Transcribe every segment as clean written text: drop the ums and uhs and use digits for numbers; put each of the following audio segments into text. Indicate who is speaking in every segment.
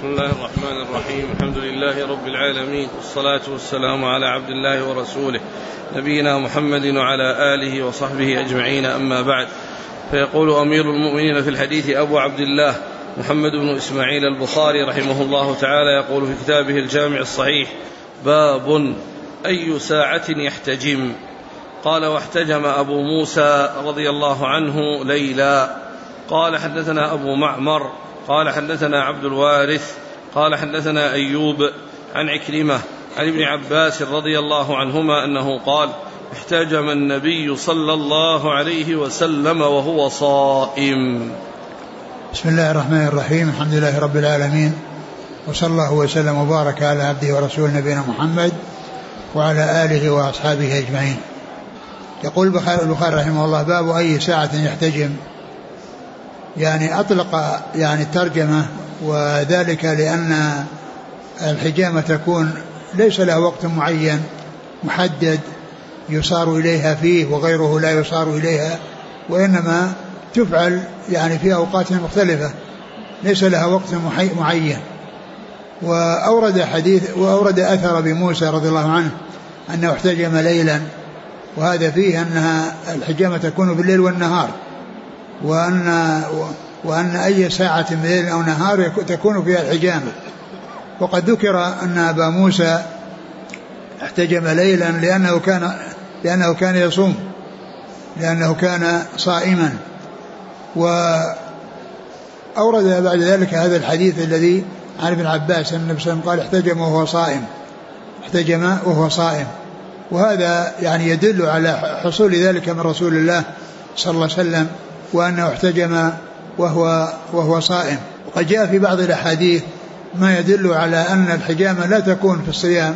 Speaker 1: بسم الله الرحمن الرحيم. الحمد لله رب العالمين، والصلاة والسلام على عبد الله ورسوله نبينا محمد وعلى آله وصحبه أجمعين، أما بعد. فيقول أمير المؤمنين في الحديث أبو عبد الله محمد بن إسماعيل البخاري رحمه الله تعالى، يقول في كتابه الجامع الصحيح: باب أي ساعة يحتجم. قال: واحتجم أبو موسى رضي الله عنه ليلا. قال: حدثنا أبو معمر قال: حدثنا عبد الوارث قال: حدثنا أيوب عن عكرمة عن ابن عباس رضي الله عنهما أنه قال: احتجم النبي صلى الله عليه وسلم وهو صائم.
Speaker 2: بسم الله الرحمن الرحيم. الحمد لله رب العالمين، وصلى الله وسلم وبارك على عبده ورسوله نبينا محمد وعلى آله وأصحابه أجمعين. يقول البخاري رحمه الله: باب أي ساعة يحتجم. يعني أطلق الترجمة، وذلك لأن الحجامة تكون ليس لها وقت معين محدد يصار إليها فيه وغيره لا يصار إليها، وإنما تفعل في أوقات مختلفة ليس لها وقت معين. وأورد أثر بموسى رضي الله عنه أنه احتجم ليلا، وهذا فيه أنها الحجامة تكون بالليل والنهار، وأن أي ساعة من ليل أو نهار تكون فيها الحجامة. وقد ذكر أن أبا موسى احتجم ليلا لأنه كان يصوم، لأنه كان صائما. وأورد بعد ذلك هذا الحديث الذي عن ابن عباس أن النبي صلى الله عليه وسلم قال: احتجم وهو صائم. وهذا يدل على حصول ذلك من رسول الله صلى الله عليه وسلم، وأنه احتجم وهو صائم. وقد جاء في بعض الأحاديث ما يدل على أن الحجامة لا تكون في الصيام،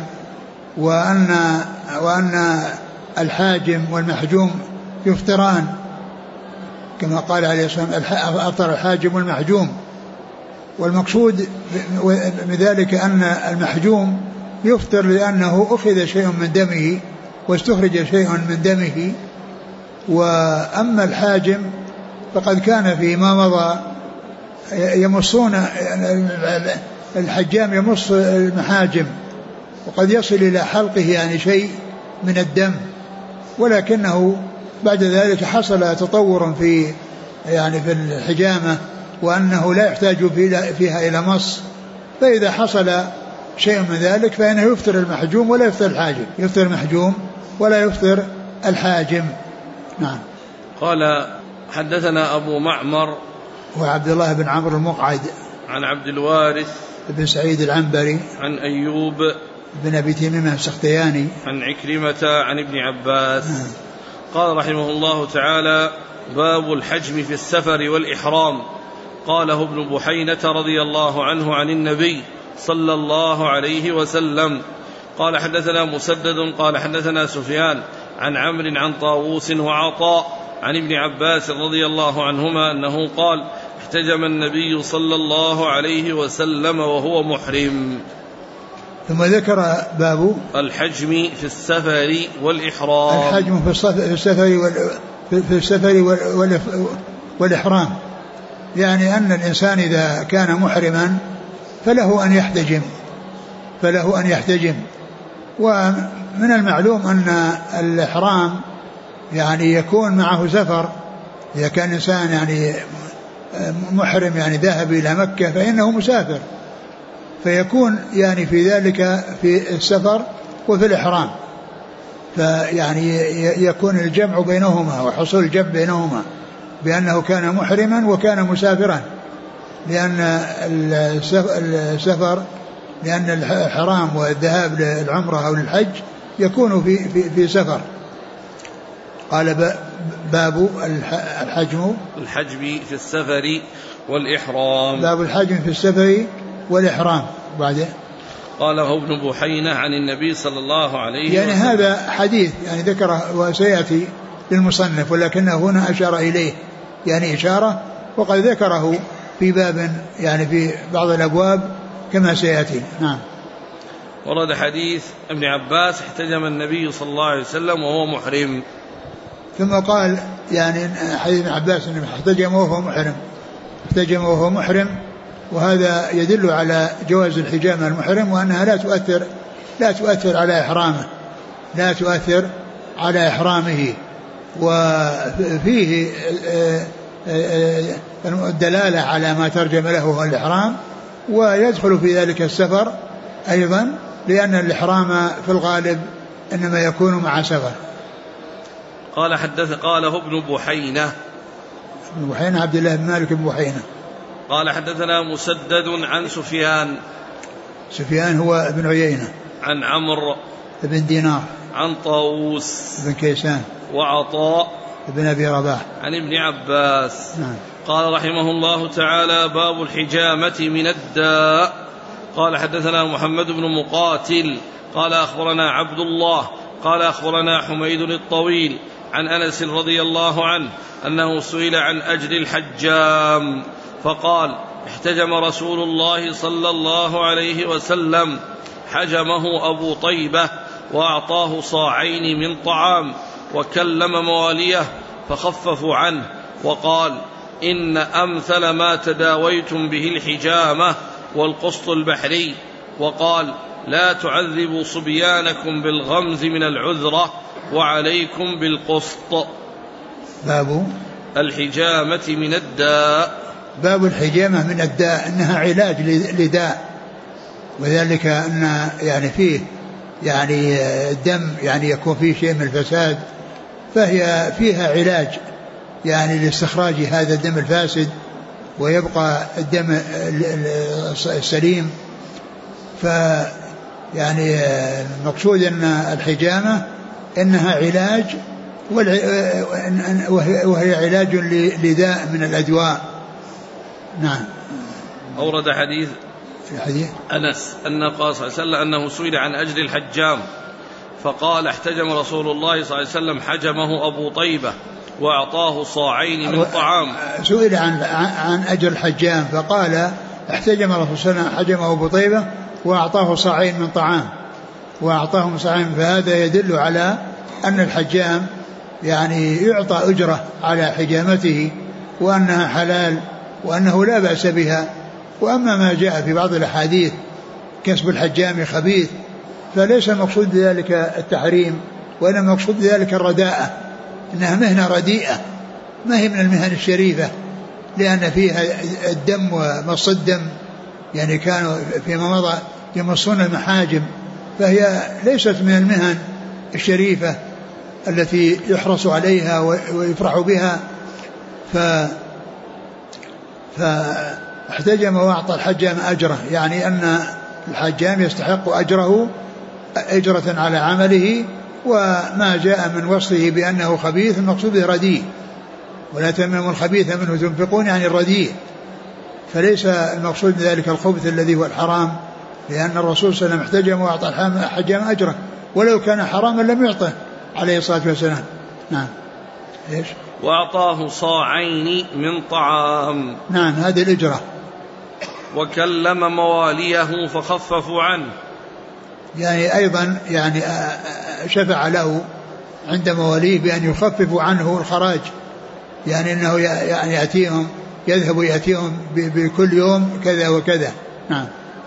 Speaker 2: وأن الحاجم والمحجوم يفطران، كما قال عليه الصلاة والسلام: أفطر الحاجم والمحجوم. والمقصود من ذلك أن المحجوم يفطر لأنه أخذ شيء من دمه واستخرج شيء من دمه. وأما الحاجم فقد كان فيما مضى يمصون، الحجام يمص المحاجم، وقد يصل إلى حلقه شيء من الدم، ولكنه بعد ذلك حصل تطور في الحجامة، وأنه لا يحتاج فيها إلى مص. فإذا حصل شيء من ذلك فإنه يفطر المحجوم ولا يفطر الحاجم، يفطر المحجوم ولا يفطر الحاجم. نعم.
Speaker 1: قال: حدثنا أبو معمر
Speaker 2: وعبد الله بن عمرو المقعد
Speaker 1: عن عبد الوارث
Speaker 2: بن سعيد العنبري
Speaker 1: عن أيوب
Speaker 2: بن أبي تميمة السختياني عن
Speaker 1: عكرمة عن ابن عباس. قال رحمه الله تعالى: باب الحجم في السفر والإحرام. قاله ابن بحينة رضي الله عنه عن النبي صلى الله عليه وسلم. قال: حدثنا مسدد قال: حدثنا سفيان عن عمرو عن طاووس وعطاء عن ابن عباس رضي الله عنهما أنه قال: احتجم النبي صلى الله عليه وسلم وهو محرم.
Speaker 2: ثم ذكر باب
Speaker 1: الحجم في السفر والإحرام.
Speaker 2: الحجم في السفر والإحرام، أن الإنسان إذا كان محرما فله أن يحتجم. ومن المعلوم أن الإحرام يكون معه سفر. إذا كان إنسان محرم ذهب إلى مكة فإنه مسافر، فيكون في ذلك في السفر وفي الإحرام، يكون الجمع بينهما وحصول الجمع بينهما بأنه كان محرما وكان مسافرا، لأن الحرام والذهاب للعمرة أو للحج يكون في سفر. قال: باب الحجم
Speaker 1: في السفر والإحرام.
Speaker 2: باب الحجم في السفر والإحرام. بعد
Speaker 1: قاله ابن بحينة عن النبي صلى الله عليه وسلم.
Speaker 2: هذا حديث ذكره وسيأتي للمصنف، ولكنه هنا أشار إليه إشارة، وقد ذكره في باب في بعض الأبواب كما سيأتي. نعم.
Speaker 1: ورد حديث ابن عباس: احتجم النبي صلى الله عليه وسلم وهو محرم.
Speaker 2: ثم قال حديث ابن عباس: احتجم وهو محرم. وهذا يدل على جواز الحجامة المحرم، وأنها لا تؤثر على إحرامه، لا تؤثر على إحرامه. وفيه الدلالة على ما ترجم له هو الإحرام، ويدخل في ذلك السفر أيضا، لأن الإحرام في الغالب إنما يكون مع سفر.
Speaker 1: قاله ابن بحينة
Speaker 2: عبد الله بن مالك بن بحينة.
Speaker 1: قال حدثنا مسدد عن
Speaker 2: سفيان هو ابن عيينة،
Speaker 1: عن عمرو
Speaker 2: بن دينار،
Speaker 1: عن طاووس
Speaker 2: بن كيسان،
Speaker 1: وعطاء
Speaker 2: بن أبي رباح،
Speaker 1: عن ابن عباس. قال رحمه الله تعالى: باب الحجامة من الداء. قال حدثنا محمد بن مقاتل قال أخبرنا عبد الله قال أخبرنا حميد الطويل عن أنس رضي الله عنه أنه سئل عن أجر الحجام فقال: احتجم رسول الله صلى الله عليه وسلم، حجمه أبو طيبة وأعطاه صاعين من طعام، وكلم مواليه فخففوا عنه، وقال: إن أمثل ما تداويتم به الحجامة والقسط البحري. وقال: لا تعذبوا صبيانكم بالغمز من العذرة وعليكم بالقسط.
Speaker 2: باب
Speaker 1: الحجامة من الداء.
Speaker 2: باب الحجامة من الداء، إنها علاج لداء، وذلك أن يعني فيه يعني الدم يعني يكون فيه شيء من الفساد، فهي فيها علاج يعني لاستخراج هذا الدم الفاسد ويبقى الدم السليم. فيعني المقصود أن الحجامة إنها علاج، وهي علاج لداء من الأدواء. نعم.
Speaker 1: أورد حديث أنس أن قال صلى الله عليه وسلم أنه سئل عن أجر الحجام فقال: احتجم رسول الله صلى الله عليه وسلم، حجمه أبو طيبة وأعطاه صاعين من طعام.
Speaker 2: سئل عن أجر الحجام فقال: احتجم رسول الله صلى الله عليه وسلم، حجمه أبو طيبة وأعطاه صاعين من طعام، وأعطاهم صاعين. فهذا يدل على أن الحجام يعني يعطى أجرة على حجامته، وأنها حلال، وأنه لا بأس بها. وأما ما جاء في بعض الأحاديث كسب الحجام خبيث، فليس المقصود بذلك التحريم، وإنما المقصود بذلك الرداءة، إنها مهنة رديئة، ما هي من المهن الشريفة، لأن فيها الدم ومص الدم، يعني كانوا فيما مضى يمصون المحاجم، فهي ليست من المهن الشريفة التي يحرص عليها ويفرح بها. فاحتجم وأعطى الحجام أجره، يعني أن الحجام يستحق أجره، أجرة على عمله. وما جاء من وصفه بأنه خبيث المقصود به رديء، ولا تمنعوا الخبيث منه تنفقون، يعني الرديء، فليس المقصود بذلك الخبث الذي هو الحرام، لأن الرسول صلى الله عليه وسلم احتجم وأعطى الحجام أجره، ولو كان حراما لم يعطه عليه الصلاة والسلام. نعم. إيش؟
Speaker 1: وأعطاه صاعين من طعام.
Speaker 2: نعم، هذه الإجرة.
Speaker 1: وكلم مواليه فخففوا عنه، يعني
Speaker 2: أيضا يعني شفع له عند مواليه بأن يخففوا عنه الخراج، يعني أنه يعني يأتيهم، يذهب يأتيهم بكل يوم كذا وكذا. نعم.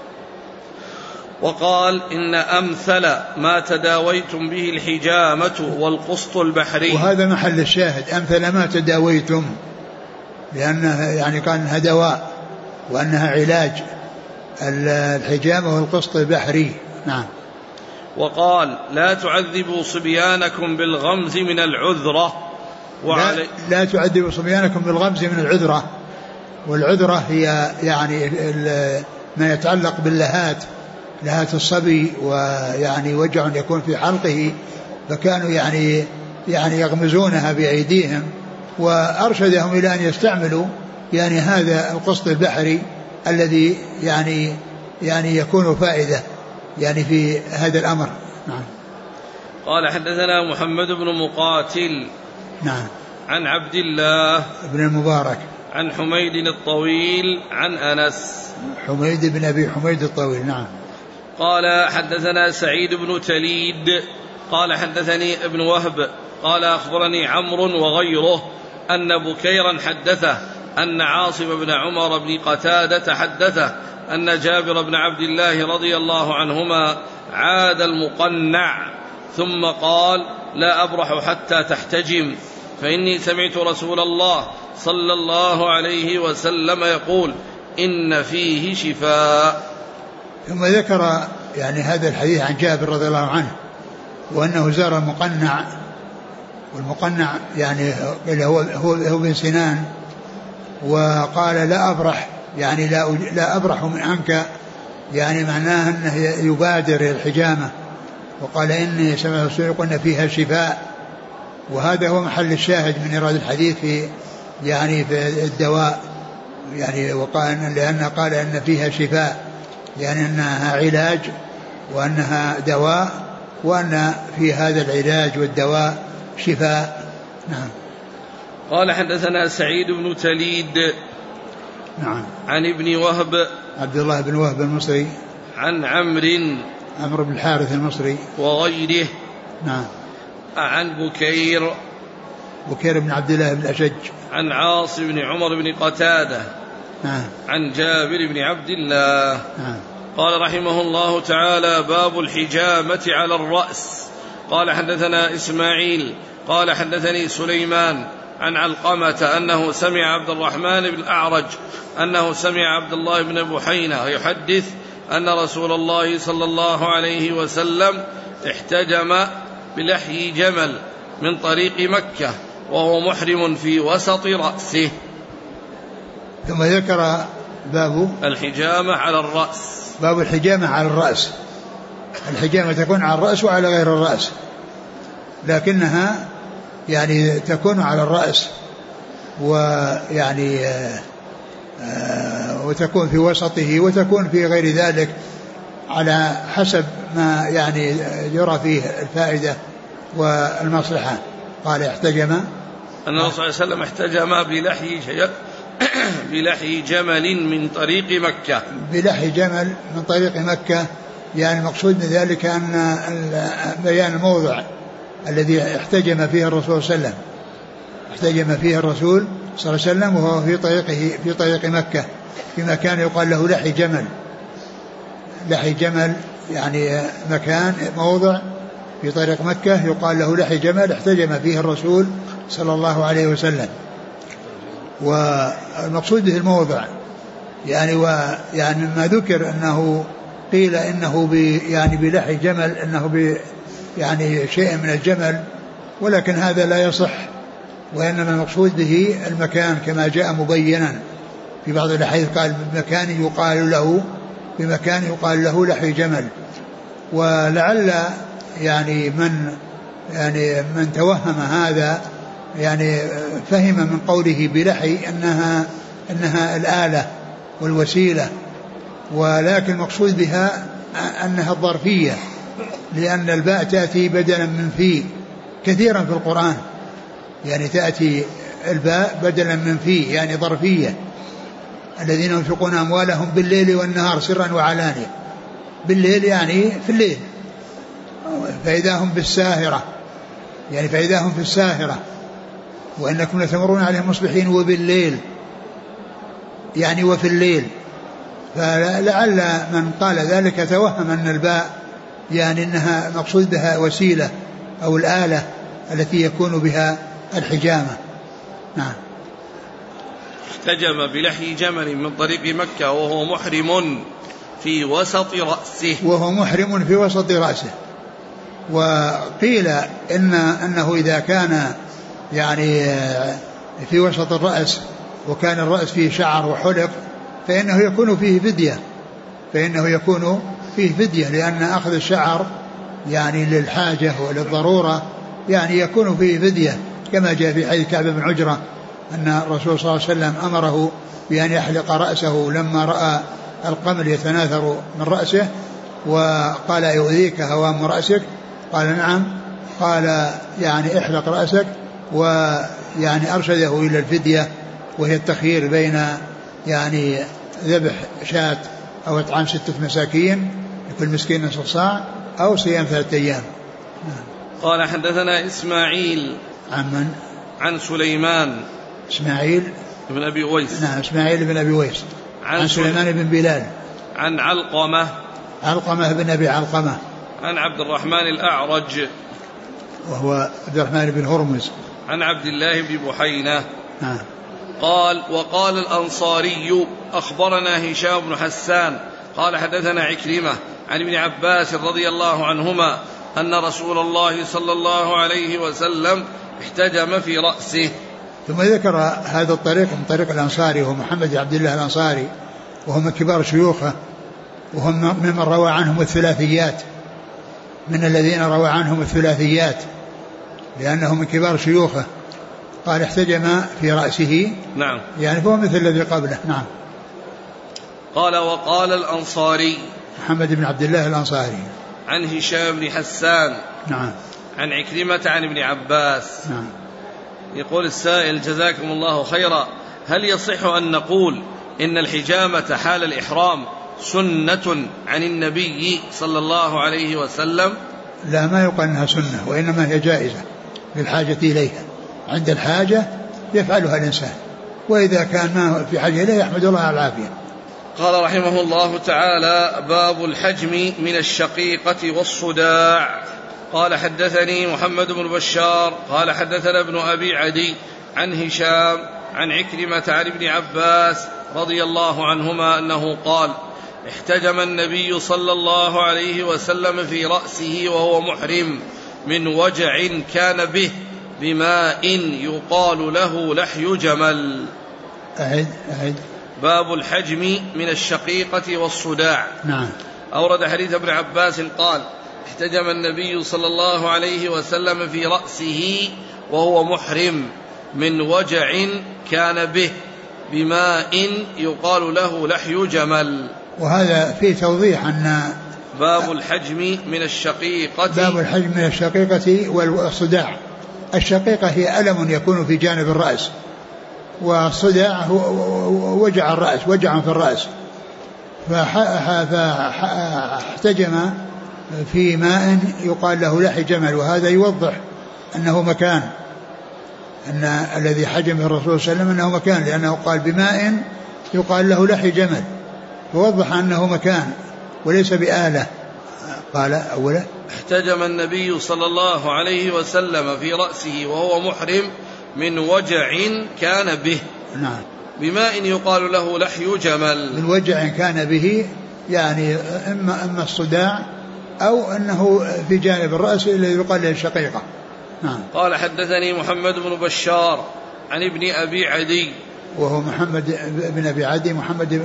Speaker 1: وقال: إن أمثل ما تداويتم به الحجامة والقسط البحري.
Speaker 2: وهذا محل الشاهد، أمثل ما تداويتم، لأنها يعني كانها دواء، وأنها علاج، الحجامة والقسط البحري. نعم.
Speaker 1: وقال: لا تعذبوا صبيانكم بالغمز من العذرة.
Speaker 2: لا تعذبوا صبيانكم بالغمز من العذرة، والعذرة هي يعني ما يتعلق باللهات، لهات الصبي، ويعني وجع يكون في حلقه، فكانوا يعني يغمزونها بأيديهم، وأرشدهم إلى أن يستعملوا يعني هذا القسط البحري الذي يعني يكون فائدة يعني في هذا الأمر. نعم.
Speaker 1: قال: حدثنا محمد بن مقاتل.
Speaker 2: نعم.
Speaker 1: عن عبد الله
Speaker 2: بن المبارك
Speaker 1: عن حميد الطويل عن أنس.
Speaker 2: حميد بن أبي حميد الطويل. نعم.
Speaker 1: قال: حدثنا سعيد بن تليد قال: حدثني ابن وهب قال: أخبرني عمرو وغيره أن بكيرا حدثه أن عاصم بن عمر بن قتادة حدثه أن جابر بن عبد الله رضي الله عنهما عاد المقنع ثم قال: لا أبرح حتى تحتجم، فإني سمعت رسول الله صلى الله عليه وسلم يقول: إن فيه شفاء.
Speaker 2: ثم ذكر يعني هذا الحديث عن جابر رضي الله عنه، وأنه زار المقنع، والمقنع يعني هو بن سنان، وقال: لا أبرح، يعني لا أبرح من عنك، يعني معناه أنه يبادر الحجامة، وقال: إني سمعت يقول فيها شفاء. وهذا هو محل الشاهد من إيراد الحديث في الدواء، يعني وقال لأنه قال إن فيها شفاء، يعني أنها علاج وأنها دواء، وأن في هذا العلاج والدواء شفاء. نعم.
Speaker 1: قال: حدثنا سعيد بن تليد
Speaker 2: نعم
Speaker 1: عن ابن وهب
Speaker 2: عبد الله بن وهب المصري
Speaker 1: عن
Speaker 2: عمرو بن الحارث المصري
Speaker 1: وغيره.
Speaker 2: نعم.
Speaker 1: عن بكير
Speaker 2: بن عبد الله بن الأشج
Speaker 1: عن عاصم بن عمر بن قتادة.
Speaker 2: نعم.
Speaker 1: عن جابر بن عبد الله.
Speaker 2: نعم.
Speaker 1: قال رحمه الله تعالى: باب الحجامة على الرأس. قال: حدثنا إسماعيل قال: حدثني سليمان عن علقمة أنه سمع عبد الرحمن بن الأعرج أنه سمع عبد الله بن بحينة يحدث أن رسول الله صلى الله عليه وسلم احتجم بلحي جمل من طريق مكة وهو محرم في وسط رأسه.
Speaker 2: ثم ذكر باب
Speaker 1: الحجامة على الرأس.
Speaker 2: باب الحجامة على الرأس. الحجامة تكون على الرأس وعلى غير الرأس، لكنها يعني تكون على الرأس، ويعني وتكون في وسطه، وتكون في غير ذلك على حسب ما يعني يرى فيه الفائدة والمصلحة. قال: احتجم
Speaker 1: أن الرسول صلى الله عليه وسلم احتجم بلحي جمل من طريق مكة.
Speaker 2: بلحي جمل من طريق مكة، يعني المقصود من ذلك أن بيان الموضع الذي احتجم فيه الرسول صلى الله عليه وسلم. احتجم فيه الرسول صلى الله عليه وسلم وهو في طريق مكة، في مكان يقال له لحي جمل. لحي جمل يعني مكان موضع في طريق مكة يقال له لحي جمل، احتجم فيه الرسول صلى الله عليه وسلم. والمقصود به الموضع، يعني ويعني ما ذكر أنه قيل إنه يعني بلحي جمل، إنه يعني شيء من الجمل، ولكن هذا لا يصح، وإنما المقصود به المكان كما جاء مبينا في بعض الأحاديث، قال بمكان يقال له لحي جمل. ولعل يعني من توهم هذا يعني فهم من قوله بلحي أنها الآلة والوسيلة، ولكن المقصود بها أنها الظرفية، لأن الباء تأتي بدلا من في كثيرا في القرآن، يعني تأتي الباء بدلا من في، يعني ظرفية. الذين ينفقون أموالهم بالليل والنهار سرا وعلانية. بالليل يعني في الليل، فإذا هم بالساهرة، يعني فإذا هم في الساهرة، وإنكم لتمرون عليهم مصبحين وبالليل، يعني وفي الليل. فلعل من قال ذلك توهم أن الباء يعني أنها مقصود بها وسيلة أو الآلة التي يكون بها الحجامة. نعم.
Speaker 1: احتجم بلحي جمل من طريق مكة وهو محرم في وسط رأسه.
Speaker 2: وهو محرم في وسط رأسه. وقيل أنه إذا كان يعني في وسط الرأس وكان الرأس فيه شعر وحلق فإنه يكون فيه فدية، لأن أخذ الشعر يعني للحاجة وللضرورة يعني يكون فيه فدية، كما جاء في حديث كعب بن عجرة أن الرسول صلى الله عليه وسلم أمره بأن يحلق رأسه لما رأى القمل يتناثر من رأسه، وقال: يؤذيك هوام رأسك؟ قال: نعم. قال: يعني احلق رأسك. ويعني أرشده إلى الفدية، وهي التخيير بين يعني ذبح شاة أو إطعام 6 مساكين لكل مسكين نصف صاع، أو صيام 3 أيام.
Speaker 1: قال: حدثنا إسماعيل
Speaker 2: عن من؟
Speaker 1: عن سليمان
Speaker 2: إسماعيل
Speaker 1: بن أبي أويس.
Speaker 2: نعم إسماعيل بن أبي أويس. عن سليمان بن بلال.
Speaker 1: عن
Speaker 2: علقمة بن أبي علقمة.
Speaker 1: عن عبد الرحمن الأعرج
Speaker 2: وهو عبد الرحمن بن هرمز.
Speaker 1: عن عبد الله بن بحينة. قال وقال الأنصاري أخبرنا هشام بن حسان قال حدثنا عكرمة عن ابن عباس رضي الله عنهما أن رسول الله صلى الله عليه وسلم احتجم في رأسه.
Speaker 2: ثم ذكر هذا الطريق من طريق الأنصاري وهو محمد بن عبد الله الأنصاري وهو من كبار شيوخه وهم ممن روى عنهم الثلاثيات، من الذين روى عنهم الثلاثيات لأنه من كبار شيوخه. قال احتجم في رأسه.
Speaker 1: نعم.
Speaker 2: يعني فهو مثل الذي قبله. نعم.
Speaker 1: قال وقال الأنصاري
Speaker 2: محمد بن عبد الله الأنصاري
Speaker 1: عن هشام بن حسان.
Speaker 2: نعم.
Speaker 1: عن عكرمة عن ابن عباس.
Speaker 2: نعم.
Speaker 1: يقول السائل جزاكم الله خيرا هل يصح أن نقول إن الحجامة حال الإحرام سنة عن النبي صلى الله عليه وسلم؟
Speaker 2: لا، ما يقال أنها سنة، وإنما هي جائزة للحاجة إليها، عند الحاجة يفعلها الإنسان، وإذا كان ما في حاجة إليه يحمد الله على العافية.
Speaker 1: قال رحمه الله تعالى باب الحجم من الشقيقة والصداع. قال حدثني محمد بن بشار قال حدثنا ابن أبي عدي عن هشام عن عكرمة عن ابن عباس رضي الله عنهما أنه قال احتجم النبي صلى الله عليه وسلم في رأسه وهو محرم من وجع كان به بماء يقال له لحي جمل.
Speaker 2: أعد.
Speaker 1: باب الحجم من الشقيقة والصداع.
Speaker 2: نعم.
Speaker 1: أورد حديث ابن عباس قال احتجم النبي صلى الله عليه وسلم في رأسه وهو محرم من وجع كان به بماء يقال له لحي جمل.
Speaker 2: وهذا فيه توضيح أن
Speaker 1: باب الحجم من الشقيقة.
Speaker 2: باب الحجم من الشقيقة والصداع. الشقيقة هي ألم يكون في جانب الرأس، والصداع هو وجع الرأس، وجع في الرأس. فاحتجم في ماء يقال له لحي جمل، وهذا يوضح أنه مكان، أن الذي حجم الرسول صلى الله عليه وسلم أنه مكان، لأنه قال بماء يقال له لحي جمل، فوضح أنه مكان وليس بآلة. قال أولا
Speaker 1: احتجم النبي صلى الله عليه وسلم في رأسه وهو محرم من وجع كان به.
Speaker 2: نعم.
Speaker 1: بماء يقال له لحي جمل.
Speaker 2: من وجع كان به، يعني إما الصداع أو أنه في جانب الرأس الذي يقال له الشقيقة. نعم.
Speaker 1: قال حدثني محمد بن بشار عن ابن أبي عدي
Speaker 2: وهو محمد بن أبي عدي محمد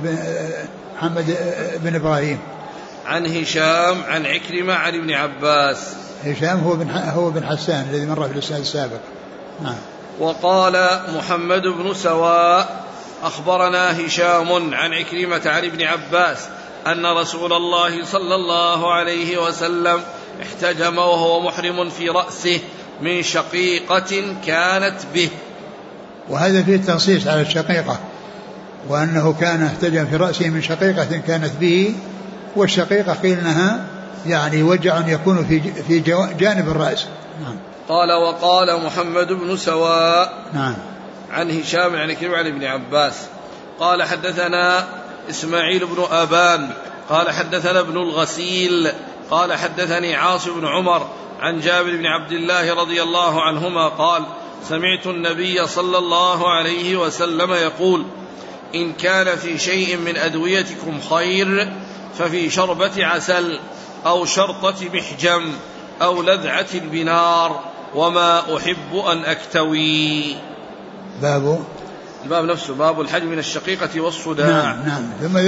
Speaker 2: بن إبراهيم
Speaker 1: عن هشام عن عكرمة عن ابن عباس.
Speaker 2: هشام هو بن حسان الذي مر في الإسناد السابق. نعم.
Speaker 1: وقال محمد بن سواء أخبرنا هشام عن عكرمة عن ابن عباس أن رسول الله صلى الله عليه وسلم احتجم وهو محرم في رأسه من شقيقة كانت به.
Speaker 2: وهذا فيه التنصيص على الشقيقة، وأنه كان احتجم في رأسه من شقيقة كانت به، والشقيقة قيل أنها يعني وجع يكون في جانب الرأس. نعم.
Speaker 1: قال وقال محمد بن سواء.
Speaker 2: نعم.
Speaker 1: عن هشام عن عكرمة عن ابن عباس قال حدثنا إسماعيل بن أبان قال حدثنا ابن الغسيل قال حدثني عاصم بن عمر عن جابر بن عبد الله رضي الله عنهما قال سمعت النبي صلى الله عليه وسلم يقول إن كان في شيء من أدويتكم خير ففي شربة عسل أو شرطة محجم أو لذعة بنار وما أحب أن أكتوي.
Speaker 2: الباب
Speaker 1: نفسه باب الحجم من الشقيقة والصداع.
Speaker 2: نعم. ثم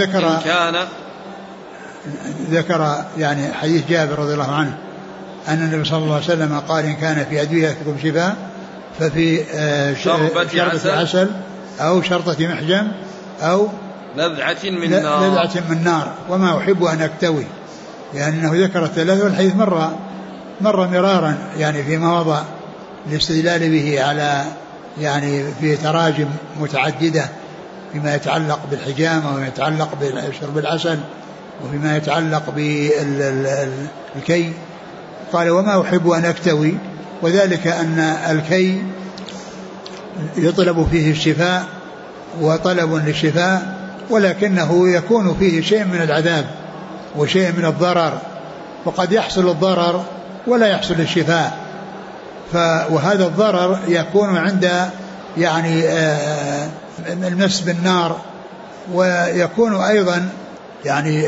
Speaker 2: ذكر يعني حديث جابر رضي الله عنه أن النبي صلى الله عليه وسلم قال إن كان في أدويتكم شفاء ففي شربة عسل أو شرطة محجم أو
Speaker 1: لذعة من نار
Speaker 2: وما أحب أن أكتوي، لأنه ذكر الثلاثة، والحديث مر مرارا يعني في مواضع الاستدلال به على يعني في تراجم متعددة فيما يتعلق بالحجامة وما يتعلق بشرب العسل وفيما يتعلق بالكي. قال وما أحب أن أكتوي، وذلك أن الكي يطلب فيه الشفاء وطلب للشفاء، ولكنه يكون فيه شيء من العذاب وشيء من الضرر، وقد يحصل الضرر ولا يحصل الشفاء. وهذا الضرر يكون عند يعني المس بالنار، ويكون أيضا يعني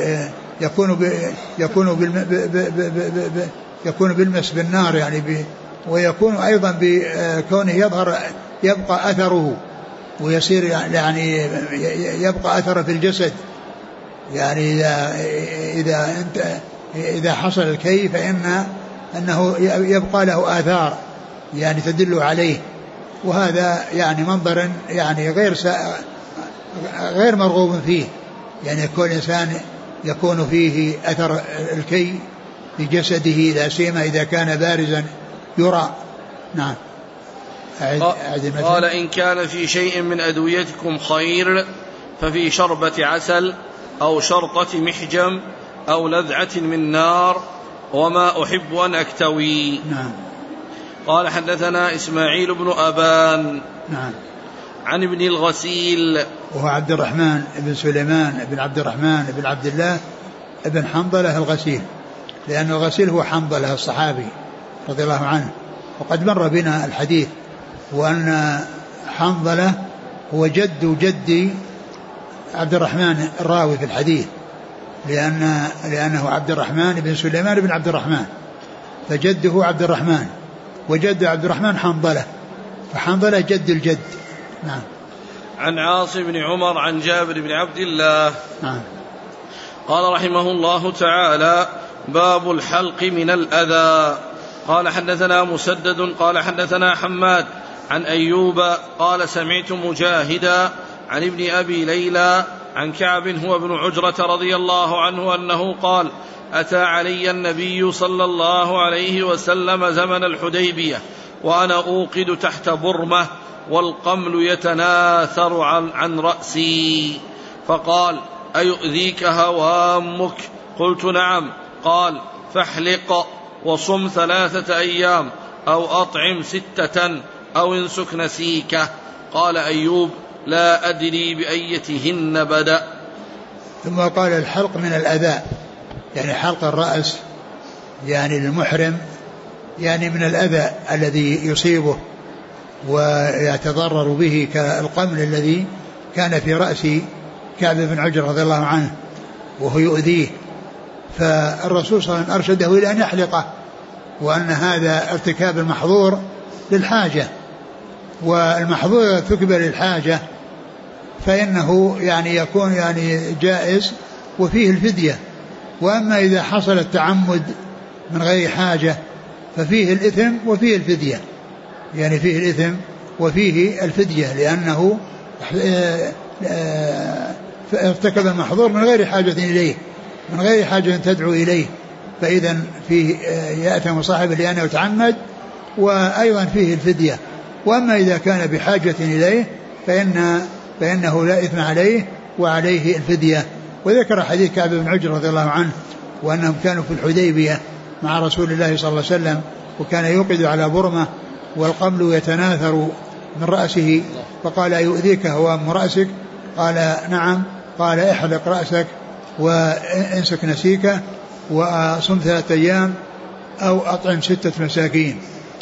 Speaker 2: يكون بالمس بالنار يعني ويكون أيضا بكونه يبقى أثره ويصير يعني يبقى أثره في الجسد. يعني إذا حصل الكي فإنه يبقى له آثار يعني تدل عليه، وهذا يعني منظر يعني غير مرغوب فيه. يعني كل إنسان يكون فيه أثر الكي في جسده، لا سيما إذا كان بارزا يرى. نعم.
Speaker 1: قال إن كان في شيء من أدويتكم خير ففي شربة عسل أو شرطة محجم أو لذعة من نار، وما أحب أن أكتوي.
Speaker 2: نعم.
Speaker 1: قال حدثنا إسماعيل بن أبان.
Speaker 2: نعم.
Speaker 1: عن ابن الغسيل
Speaker 2: وهو عبد الرحمن بن سليمان بن عبد الرحمن بن عبد الله بن حنظلة الغسيل، لأن الغسيل هو حنظلة الصحابي رضي الله عنه. وقد مر بنا الحديث وأن حنظلة هو جد عبد الرحمن الراوي في الحديث، لأنه عبد الرحمن بن سليمان بن عبد الرحمن، فجده عبد الرحمن وجد عبد الرحمن حنظلة، فحنظلة جد الجد. نعم.
Speaker 1: عن عاصم بن عمر عن جابر بن عبد الله.
Speaker 2: نعم.
Speaker 1: قال رحمه الله تعالى: باب الحلق من الأذى. قال حدثنا مسدد قال حدثنا حماد عن أيوب قال سمعت مجاهدا عن ابن أبي ليلى عن كعب هو ابن عجرة رضي الله عنه أنه قال: أتى علي النبي صلى الله عليه وسلم زمن الحديبية وأنا أوقد تحت برمة والقمل يتناثر عن رأسي، فقال: أيؤذيك هوامك؟ قلت: نعم. قال: فاحلق وصم 3 أيام أو أطعم 6 أو انسك نسيكه. قال أيوب: لا أدري بأيتهن بدأ.
Speaker 2: ثم قال: الحلق من الأذى، يعني حلق الرأس يعني للمحرم يعني من الأذى الذي يصيبه ويتضرر به، كالقمل الذي كان في رأس كعب بن عجرة رضي الله عنه وهو يؤذيه. فالرسول صلى الله عليه وسلم أرشده إلى أن يحلقه، وأن هذا ارتكاب المحظور للحاجة، والمحظور إذا ارتكب للحاجة فإنه يعني يكون يعني جائز وفيه الفدية. وأما إذا حصل التعمد من غير حاجة ففيه الإثم وفيه الفدية، يعني فيه الإثم وفيه الفدية، لأنه ارتكب المحظور من غير حاجة إليه، من غير حاجة تدعو إليه، فإذا فيه يأثم صاحبه لأنه يتعمد، وأيضا فيه الفدية. وأما إذا كان بحاجة إليه فإنه لا إثم عليه وعليه الفدية. وذكر حديث كعب بن عجرة رضي الله عنه وأنهم كانوا في الحديبية مع رسول الله صلى الله عليه وسلم، وكان يوقد على برمة والقمل يتناثر من رأسه، فقال: أيؤذيك هوام رأسك؟ قال: نعم. قال: احلق رأسك وانسك نسيكه وصم 3 أيام أو أطعم 6 مساكين.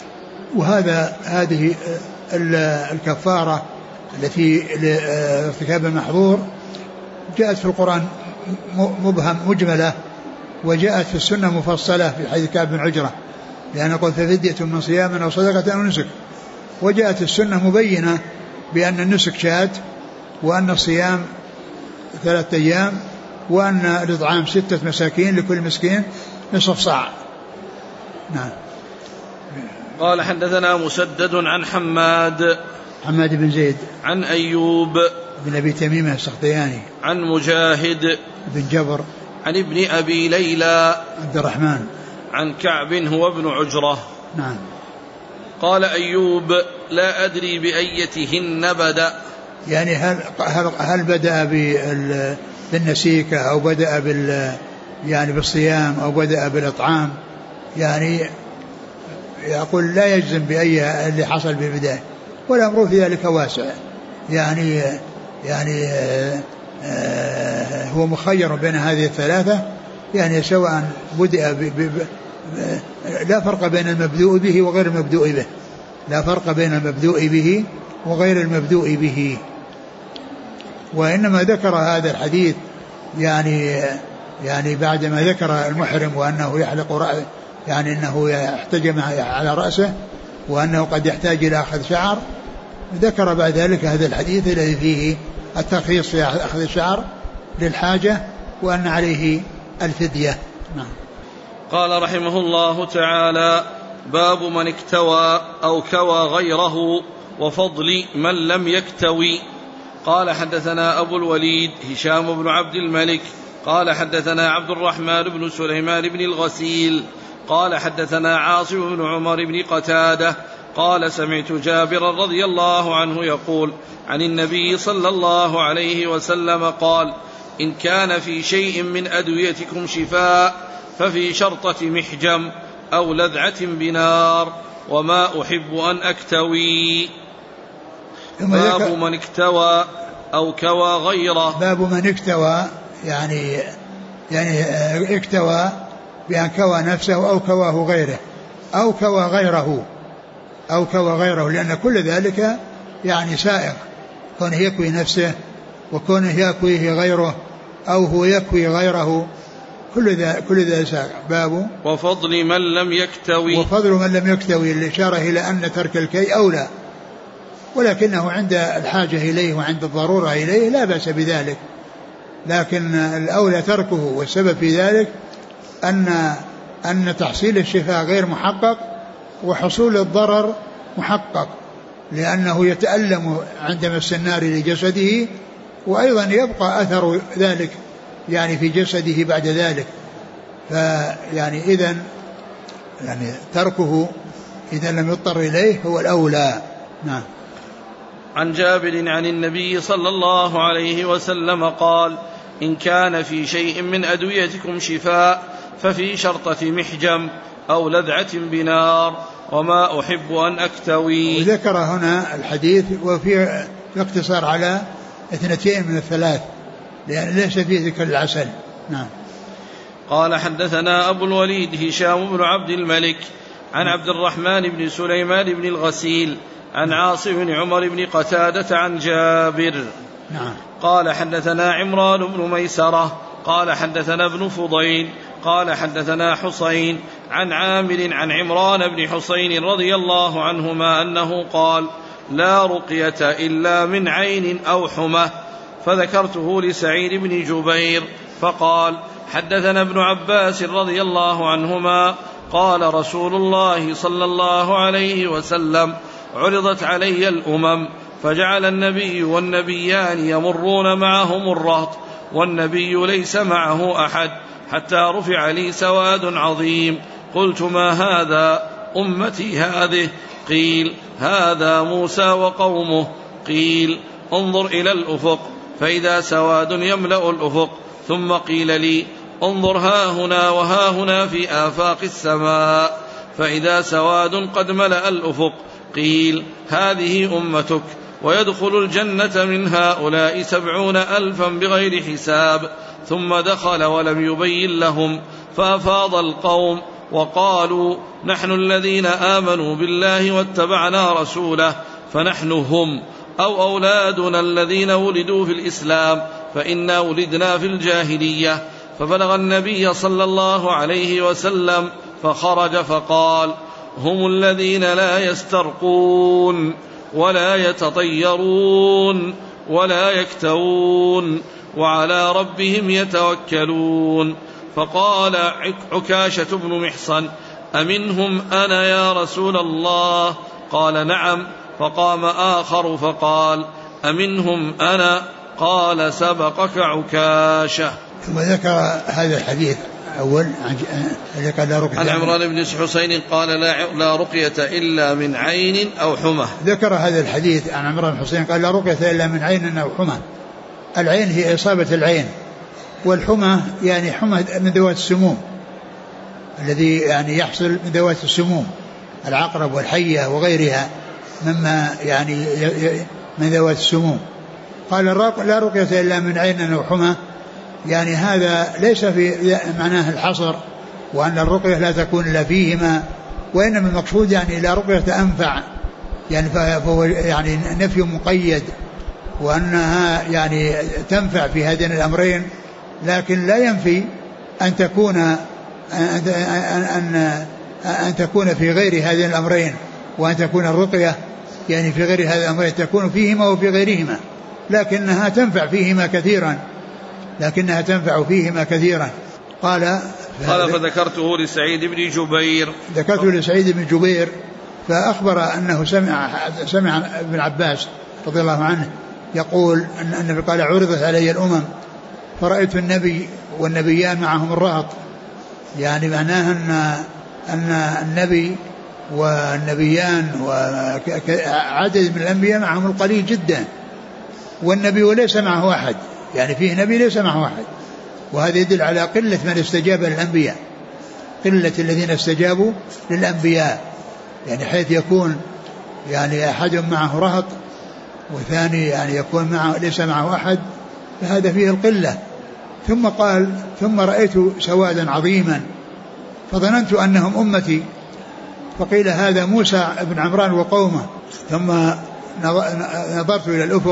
Speaker 2: هذه الكفارة التي لارتكاب المحظور جاءت في القرآن مجملة، وجاءت في السنة مفصلة في حديث كعب بن عجرة، لأن قلت: فدية من صيام أو صدقة أو نسك. وجاءت السنة مبينة بأن النسك شاة، وأن الصيام 3 أيام، وأن الإطعام 6 مساكين لكل مسكين نصف صاع. نعم.
Speaker 1: قال حدثنا مسدد عن حماد
Speaker 2: بن زيد
Speaker 1: عن أيوب
Speaker 2: بن أبي تميمة السختياني
Speaker 1: عن مجاهد
Speaker 2: بن جبر
Speaker 1: عن ابن أبي ليلى
Speaker 2: عبد الرحمن
Speaker 1: عن كعب هو ابن عجرة.
Speaker 2: نعم.
Speaker 1: قال أيوب: لا أدري بأيتهن بدأ،
Speaker 2: يعني هل بدأ بالنسيكة أو بدأ يعني بالصيام أو بدأ بالإطعام؟ يعني يقول لا يجزم بأي اللي حصل بالبداية، والأمر في ذلك واسع. يعني يعني هو مخير بين هذه الثلاثة، يعني سواء بدأ لا فرق بين المبدوء به وغير المبدوء به، لا فرق بين المبدوء به وغير المبدوء به. وإنما ذكر هذا الحديث يعني بعدما ذكر المحرم وأنه يحلق رأسه، يعني أنه يحتجم على رأسه وأنه قد يحتاج إلى أخذ شعر، ذكر بعد ذلك هذا الحديث الذي فيه الترخيص في أخذ الشعر للحاجة وأن عليه الفدية. نعم.
Speaker 1: قال رحمه الله تعالى: باب من اكتوى أو كوى غيره وفضل من لم يكتوي. قال حدثنا أبو الوليد هشام بن عبد الملك قال حدثنا عبد الرحمن بن سليمان بن الغسيل قال حدثنا عاصم بن عمر بن قتادة قال سمعت جابرا رضي الله عنه يقول عن النبي صلى الله عليه وسلم قال: إن كان في شيء من أدويتكم شفاء ففي شرطة محجم أو لذعة بنار وما أحب أن أكتوي. باب من اكتوى أو كوى غيره.
Speaker 2: باب من اكتوى يعني اكتوى بأن كوى نفسه أو كواه غيره أو كوى غيره لأن كل ذلك يعني سائق، كونه يكوي نفسه وكونه يكويه غيره أو هو يكوي غيره، كل ذا سائق. باب
Speaker 1: وفضل من لم يكتوي.
Speaker 2: وفضل من لم يكتوي الإشارة إلى أن ترك الكي أولى، ولكنه عند الحاجة إليه وعند الضرورة إليه لا بأس بذلك، لكن الأولى تركه، والسبب في ذلك أن تحصيل الشفاء غير محقق وحصول الضرر محقق، لأنه يتألم عند مس النار لجسده، وأيضا يبقى أثر ذلك يعني في جسده بعد ذلك، فيعني إذن يعني تركه إذا لم يضطر إليه هو الأولى. نعم.
Speaker 1: عن جابر عن النبي صلى الله عليه وسلم قال: إن كان في شيء من أدويتكم شفاء ففي شرطة محجم أو لذعة بنار وما أحب أن أكتوي.
Speaker 2: وذكر هنا الحديث وفي الاقتصار على 2 من 3 لأن ليس فيه ذكر العسل. نعم.
Speaker 1: قال حدثنا أبو الوليد هشام بن عبد الملك عن عبد الرحمن بن سليمان بن الغسيل عن عاصم بن عمر بن قتادة عن جابر.
Speaker 2: نعم.
Speaker 1: قال حدثنا عمران بن ميسرة قال حدثنا ابن فضيل قال حدثنا حسين عن عامر عن عمران بن حسين رضي الله عنهما أنه قال: لا رقية إلا من عين أو حمى، فذكرته لسعيد بن جبير فقال: حدثنا ابن عباس رضي الله عنهما قال: رسول الله صلى الله عليه وسلم: عرضت علي الأمم فجعل النبي والنبيان يمرون معهم الرهط والنبي ليس معه أحد حتى رفع لي سواد عظيم، قلت: ما هذا؟ أمتي هذه. قيل: هذا موسى وقومه. قيل: انظر إلى الأفق فإذا سواد يملأ الأفق. ثم قيل لي: انظر هاهنا وهاهنا في آفاق السماء فإذا سواد قد ملأ الأفق. قيل: هذه أمتك ويدخل الجنة من هؤلاء 70,000 بغير حساب. ثم دخل ولم يبين لهم فأفاض القوم وقالوا: نحن الذين آمنوا بالله واتبعنا رسوله فنحن هم، أو أولادنا الذين ولدوا في الإسلام فإنا ولدنا في الجاهلية. فبلغ النبي صلى الله عليه وسلم فخرج فقال: هم الذين لا يسترقون ولا يتطيرون ولا يكتوون وعلى ربهم يتوكلون. فقال عكاشة بن محصن: أمنهم أنا يا رسول الله؟ قال: نعم. فقام آخر فقال: أمنهم أنا؟ قال: سبقك عكاشة.
Speaker 2: ثم ذكر هذا الحديث أول
Speaker 1: عن عمران بن حسين قال: لا رقية إلا من عين أو حمى.
Speaker 2: ذكر هذا الحديث عن عمران بن حسين قال: لا رقية إلا من عين أو حمى. العين هي إصابة العين، والحمى يعني حمى من ذوات السموم، الذي يعني يحصل من ذوات السموم، العقرب والحية وغيرها مما يعني من ذوات السموم. قال لا رقية إلا من عين أو حمى، يعني هذا ليس في معناه الحصر وأن الرقية لا تكون إلا فيهما، وإنما المقصود يعني لا رقية أنفع، يعني فهو يعني نفي مقيد، وأنها يعني تنفع في هذين الأمرين، لكن لا ينفي أن تكون في غير هذين الأمرين، وأن تكون الرقية يعني في غير هذين الأمرين تكون فيهما وفي غيرهما، لكنها تنفع فيهما كثيرا. قال
Speaker 1: فذكرته لسعيد بن جبير.
Speaker 2: ذكرته لسعيد بن جبير فأخبر أنه سمع ابن عباس رضي الله عنه يقول أن النبي قال عرضت علي الأمم فرأيت النبي والنبيان معهم الرهط، يعني معناه أن النبي والنبيان وعدد من الأنبياء معهم القليل جدا، والنبي وليس معه أحد، يعني فيه نبي ليس معه أحد، وهذا يدل على قلة من استجاب للأنبياء، قلة الذين استجابوا للأنبياء، يعني حيث يكون يعني أحد معه رهط وثاني يعني يكون ليس معه أحد، فهذا فيه القلة. ثم قال ثم رأيت سوادا عظيما فظننت أنهم أمتي، فقيل هذا موسى بن عمران وقومه. ثم نظرت إلى الأفق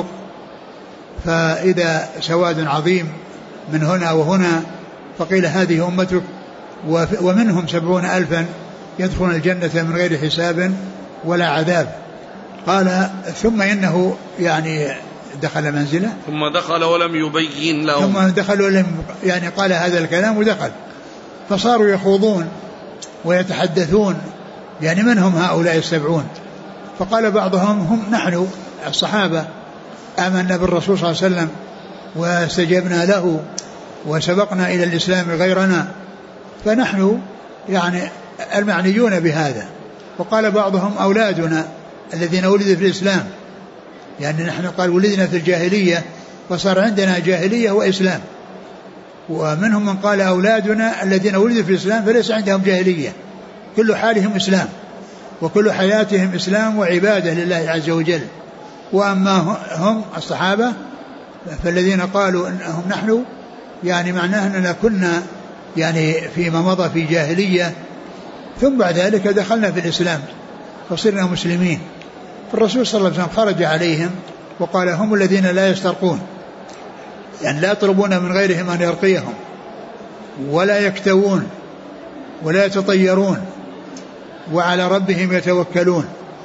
Speaker 2: فإذا سواد عظيم من هنا وهنا، فقيل هذه أمتك ومنهم 70,000 يدخلون الجنة من غير حساب ولا عذاب. قال ثم إنه يعني دخل منزله،
Speaker 1: ثم دخل ولم يبين لهم،
Speaker 2: ثم دخل ولم يعني قال هذا الكلام ودخل، فصاروا يخوضون ويتحدثون، يعني من هم هؤلاء 70؟ فقال بعضهم هم نحن الصحابة آمنا بالرسول صلى الله عليه وسلم واستجبنا له وسبقنا إلى الإسلام غيرنا، فنحن يعني المعنيون بهذا. وقال بعضهم أولادنا الذين ولدوا في الإسلام، يعني نحن قال ولدنا في الجاهلية وصار عندنا جاهلية وإسلام، ومنهم من قال أولادنا الذين ولدوا في الإسلام فليس عندهم جاهلية، كل حالهم إسلام وكل حياتهم إسلام وعبادة لله عز وجل. وأما هم الصحابة فالذين قالوا أنهم نحن يعني معناه أننا كنا يعني فيما مضى في جاهلية ثم بعد ذلك دخلنا في الإسلام فصرنا مسلمين. فالرسول صلى الله عليه وسلم خرج عليهم وقال هم الذين لا يسترقون، يعني لا يطلبون من غيرهم أن يرقيهم ولا يكتوون ولا يتطيرون وعلى ربهم يتوكلون،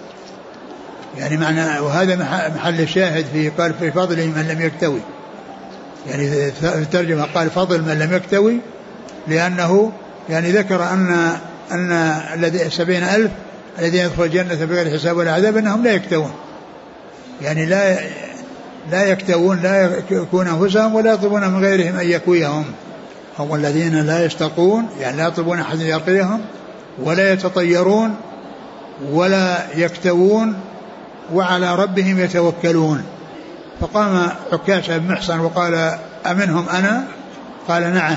Speaker 2: يعني معنى وهذا محل الشاهد في قال في فضل من لم يكتوي، يعني في الترجمة قال فضل من لم يكتوي، لأنه يعني ذكر أن الذي 70,000 الذين يدخلون الجنة بغير حساب ولا عذاب أنهم لا يكتوون، يعني لا يكتوون، لا يكون أنفسهم ولا يطلبون من غيرهم أن يكويهم، هم الذين لا يستقون، يعني لا يطلبون أحد يرقيهم ولا يتطيرون ولا يكتوون وعلى ربهم يتوكلون. فقام عكاشة بن محصن وقال أمنهم أنا؟ قال نعم.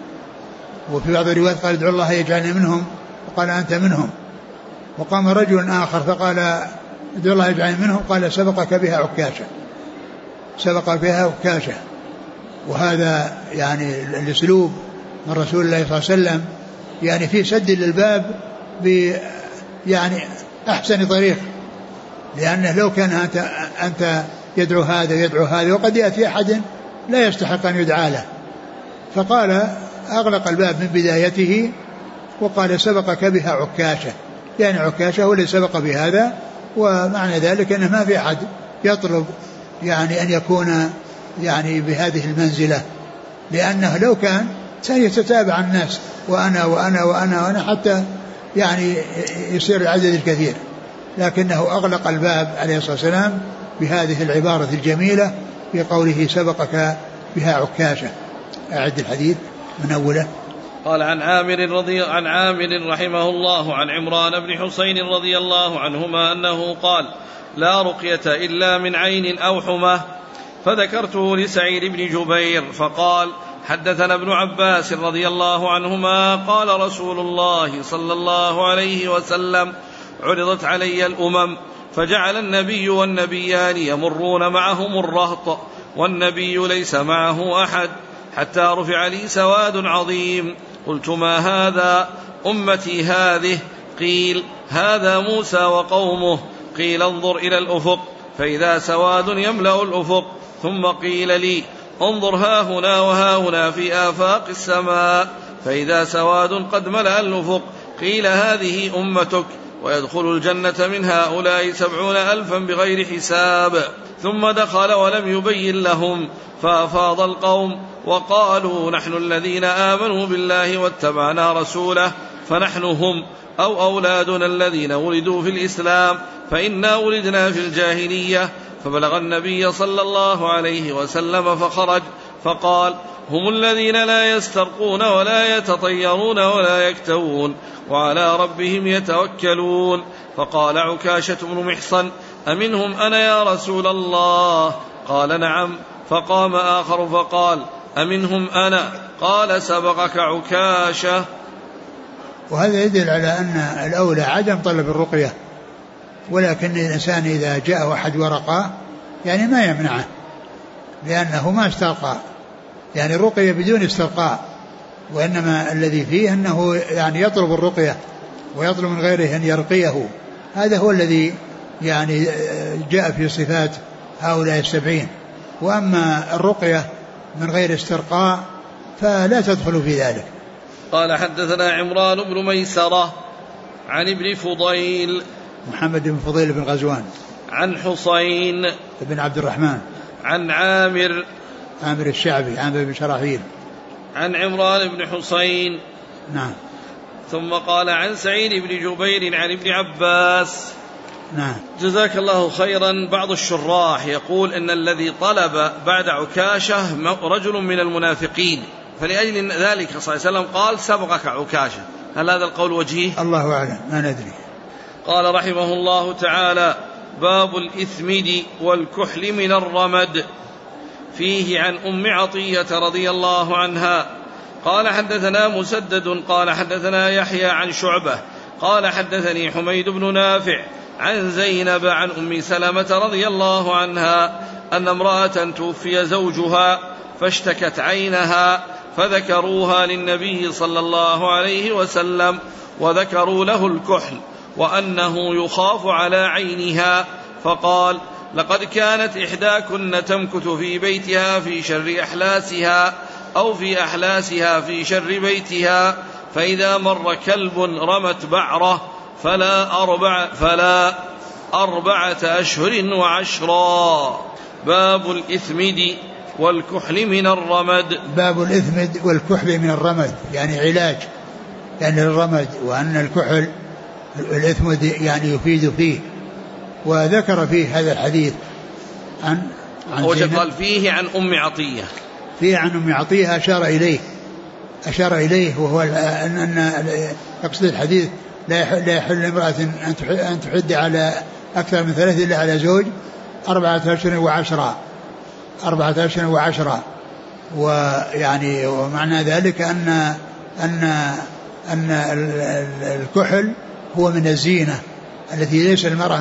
Speaker 2: وفي بعض الروايات قال ادعو الله يجعلني منهم، وقال أنت منهم. وقام رجل آخر فقال ادعو الله يجعلني منهم، قال سبقك بها عكاشة، سبق بها عكاشة. وهذا يعني الأسلوب من رسول الله صلى الله عليه وسلم يعني في سد للباب يعني أحسن طريق، لأنه لو كان أنت يدعو هذا وقد يأتي أحد لا يستحق أن يدعى له، فقال أغلق الباب من بدايته وقال سبقك بها عكاشة، يعني عكاشة هو اللي سبق بهذا، ومعنى ذلك أنه ما في أحد يطلب يعني أن يكون يعني بهذه المنزلة، لأنه لو كان سيتتابع الناس وأنا وأنا وأنا وأنا حتى يعني يصير العدد الكثير، لكنه أغلق الباب عليه الصلاة والسلام بهذه العبارة الجميلة في قوله سبقك بها عكاشة. أعد الحديث من أوله.
Speaker 1: قال عن عامر رحمه الله عن عمران بن حسين رضي الله عنهما أنه قال لا رقية إلا من عين أو حمى، فذكرته لسعيد بن جبير فقال حدثنا ابن عباس رضي الله عنهما قال رسول الله صلى الله عليه وسلم عرضت علي الأمم فجعل النبي والنبيان يمرون معهم الرهط والنبي ليس معه أحد، حتى رفع لي سواد عظيم. قلت: ما هذا؟ أمتي هذه. قيل: هذا موسى وقومه. قيل: انظر إلى الأفق، فإذا سواد يملأ الأفق. ثم قيل لي: انظر هاهنا وهاهنا في آفاق السماء، فإذا سواد قد ملأ الأفق. قيل: هذه أمتك، ويدخل الجنة من هؤلاء 70,000 بغير حساب. ثم دخل ولم يبين لهم، فأفاض القوم وقالوا: نحن الذين آمنوا بالله واتبعنا رسوله، فنحن هم أو أولادنا الذين ولدوا في الإسلام، فإنا ولدنا في الجاهلية. فبلغ النبي صلى الله عليه وسلم فخرج فقال: هم الذين لا يسترقون ولا يتطيرون ولا يكتوون وعلى ربهم يتوكلون. فقال عكاشة بن محصن: أمنهم أنا يا رسول الله؟ قال: نعم. فقام آخر فقال: أمنهم أنا؟ قال: سبقك عكاشة.
Speaker 2: وهذا يدل على أن الأولى عدم طلب الرقية، ولكن الإنسان إذا جاء أحد ورقة يعني ما يمنعه، لأنه ما استرقى، يعني الرقية بدون استرقاء، وإنما الذي فيه أنه يعني يطلب الرقية ويطلب من غيره أن يرقيه. هذا هو الذي يعني جاء في صفات هؤلاء 70. وأما الرقية من غير استرقاء فلا تدخل في ذلك.
Speaker 1: قال: حدثنا عمران بن ميسرة عن ابن فضيل،
Speaker 2: محمد بن فضيل بن غزوان،
Speaker 1: عن حسين
Speaker 2: بن عبد الرحمن،
Speaker 1: عن عامر
Speaker 2: الشعبي، عامر بن شراحيل،
Speaker 1: عن عمران بن حسين.
Speaker 2: نعم.
Speaker 1: ثم قال: عن سعيد بن جبير عن ابن عباس.
Speaker 2: نعم.
Speaker 1: جزاك الله خيرا. بعض الشراح يقول إن الذي طلب بعد عكاشة رجل من المنافقين، فلأجل ذلك صلى الله عليه وسلم قال: سبقك عكاشة. هل هذا القول وجيه؟
Speaker 2: الله أعلم، ما ندري.
Speaker 1: قال رحمه الله تعالى: باب الإثمد والكحل من الرمد. فيه عن أم عطية رضي الله عنها قال: حدثنا مسدد قال: حدثنا يحيى عن شعبة قال: حدثني حميد بن نافع عن زينب عن أم سلمة رضي الله عنها أن امرأة توفي زوجها فاشتكت عينها، فذكروها للنبي صلى الله عليه وسلم، وذكروا له الكحل وأنه يخاف على عينها، فقال: لقد كانت إحداكن تمكث في بيتها في شر أحلاسها، أو في أحلاسها في شر بيتها، فإذا مر كلب رمت بعره فلا 4 أشهر و10. باب الإثمد والكحل من الرمد.
Speaker 2: باب الإثمد والكحل من الرمد، يعني علاج يعني الرمد، وأن الكحل الإثمد يعني يفيد فيه. وذكر فيه هذا الحديث عن
Speaker 1: قال فيه عن أم عطية،
Speaker 2: فيه عن أم عطية أشار إليه وهو أن يقصد الحديث: لا يحل امرأة أن تحد على أكثر من 3 إلا على زوج 4 أشهر و10. ويعني ومعنى ذلك أن الكحل هو من الزينة التي ليس المرأة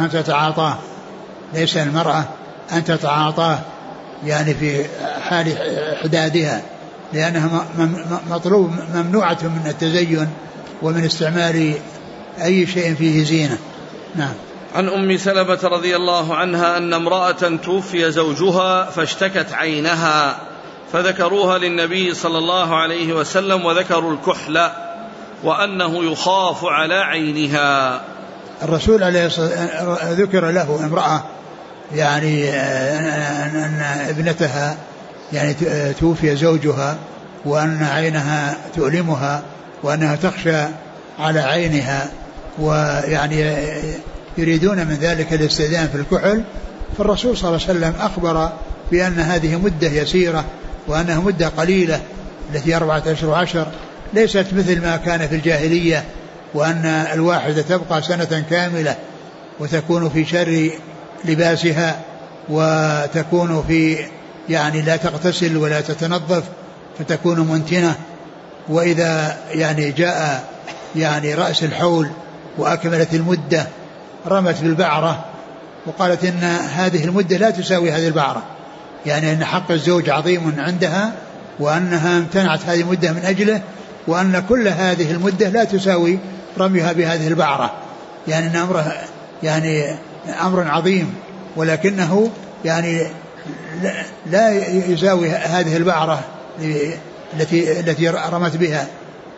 Speaker 2: أن تتعاطاه يعني في حال حدادها، لأنها ممنوعة من التزين ومن استعمال أي شيء فيه زينة. نعم.
Speaker 1: عن أم سلمة رضي الله عنها أن امرأة توفي زوجها فاشتكت عينها، فذكروها للنبي صلى الله عليه وسلم، وذكروا الكحل وأنه يخاف على عينها.
Speaker 2: الرسول عليه الصلاة ذكر له امرأة يعني أن ابنتها يعني توفي زوجها، وأن عينها تؤلمها، وأنها تخشى على عينها، ويعني يريدون من ذلك الاستئذان في الكحل. فالرسول صلى الله عليه وسلم أخبر بأن هذه مدة يسيرة، وأنها مدة قليلة التي 4 أشهر و10، ليست مثل ما كان في الجاهلية، وأن الواحدة تبقى سنة كاملة وتكون في شر لباسها، وتكون في يعني لا تغتسل ولا تتنظف فتكون منتنة. وإذا يعني جاء يعني رأس الحول وأكملت المدة رمت بالبعرة، وقالت إن هذه المدة لا تساوي هذه البعرة، يعني أن حق الزوج عظيم عندها، وأنها امتنعت هذه المدة من أجله، وأن كل هذه المدة لا تساوي رميها بهذه البعرة، يعني أن أمره يعني أمر عظيم، ولكنه يعني لا يساوي هذه البعرة التي رمت بها.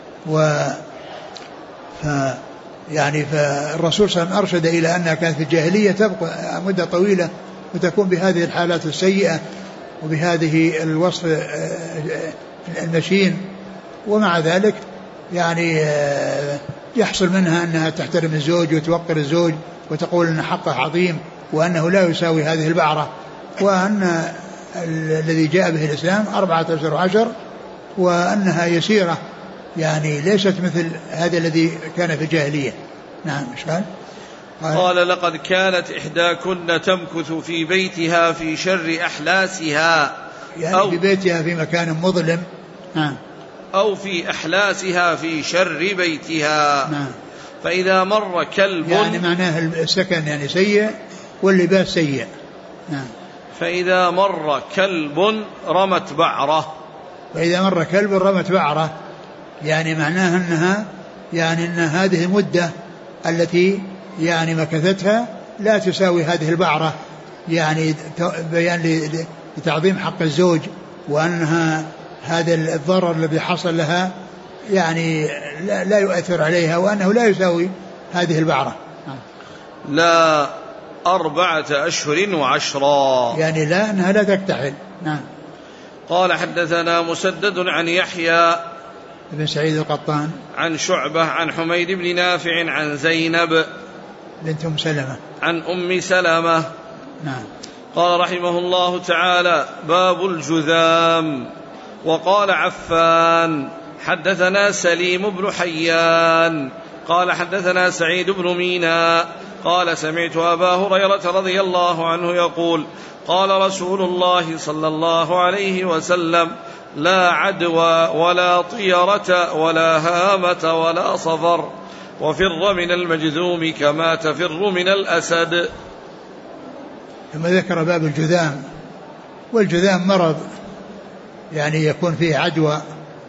Speaker 2: يعني فالرسول صلى الله عليه وسلم أرشد إلى أنها كانت في الجاهلية تبقى مدة طويلة وتكون بهذه الحالات السيئة وبهذه الوصف المشين، ومع ذلك يعني يحصل منها أنها تحترم الزوج وتوقر الزوج وتقول أن حقه عظيم وأنه لا يساوي هذه البعرة، وأن الذي جاء به الإسلام 14 عشر، وأنها يسيرة يعني ليست مثل هذا الذي كان في الجاهلية. نعم.
Speaker 1: قال لقد كانت إحداكن تمكث في بيتها في شر أحلاسها،
Speaker 2: يعني أو في بيتها في مكان مظلم. نعم.
Speaker 1: أو في أحلاسها في شر بيتها.
Speaker 2: نعم.
Speaker 1: فإذا مر كلب،
Speaker 2: يعني معناه السكن يعني سيء واللباس سيء. نعم.
Speaker 1: فإذا مر كلب رمت بعرة.
Speaker 2: فإذا مر كلب رمت بعرة، يعني معناها أنها يعني أن هذه المدة التي يعني مكثتها لا تساوي هذه البعرة، يعني بيان لتعظيم حق الزوج، وأنها هذا الضرر الذي حصل لها يعني لا يؤثر عليها، وأنه لا يساوي هذه البعرة.
Speaker 1: لا 4 أشهر و10،
Speaker 2: يعني لا أنها لا تكتحل. نعم.
Speaker 1: قال حدثنا مسدد عن يحيى
Speaker 2: بن سعيد القطان
Speaker 1: عن شعبة عن حميد بن نافع عن زينب
Speaker 2: بنت أم سلمة
Speaker 1: عن أم سلمة.
Speaker 2: نعم.
Speaker 1: قال رحمه الله تعالى: باب الجذام. وقال عفان: حدثنا سليم بن حيان قال حدثنا سعيد بن مينا قال سمعت أبا هريرة رضي الله عنه يقول: قال رسول الله صلى الله عليه وسلم: لا عدوى ولا طيرة ولا هامة ولا صفر، وفر من المجذوم كما تفر من الأسد.
Speaker 2: ثم ذكر باب الجذام. والجذام مرض يعني يكون فيه عدوى،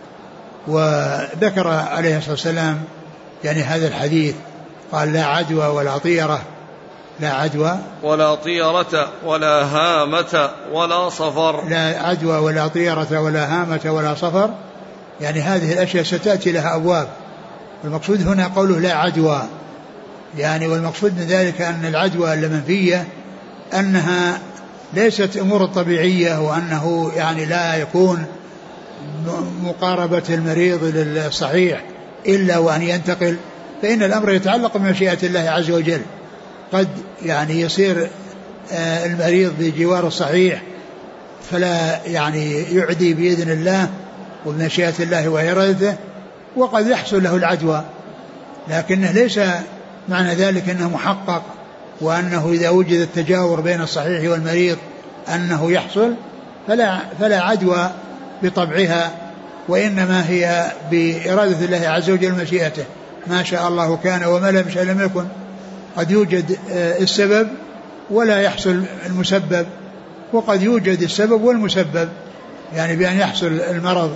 Speaker 2: وذكر عليه الصلاة والسلام يعني هذا الحديث، قال: لا عدوى ولا طيرة، لا عدوى
Speaker 1: ولا طيرة ولا هامة ولا صفر،
Speaker 2: لا عدوى ولا طيرة ولا هامة ولا صفر، يعني هذه الأشياء ستأتي لها أبواب. والمقصود هنا قوله لا عدوى، يعني والمقصود من ذلك أن العدوى المنفية أنها ليست أمور طبيعية، وأنه يعني لا يكون مقاربة المريض للصحيح إلا وأن ينتقل، فإن الأمر يتعلق بمشيئة الله عز وجل. قد يعني يصير المريض بجوار الصحيح فلا يعني يعدي بإذن الله وبمشيئة الله وإرادته، وقد يحصل له العدوى، لكنه ليس معنى ذلك أنه محقق، وأنه إذا وجد التجاور بين الصحيح والمريض أنه يحصل، فلا عدوى بطبعها، وإنما هي بإرادة الله عز وجل مشيئته، ما شاء الله كان وما لم يشاء لم يكن. قد يوجد السبب ولا يحصل المسبب، وقد يوجد السبب والمسبب، يعني بأن يحصل المرض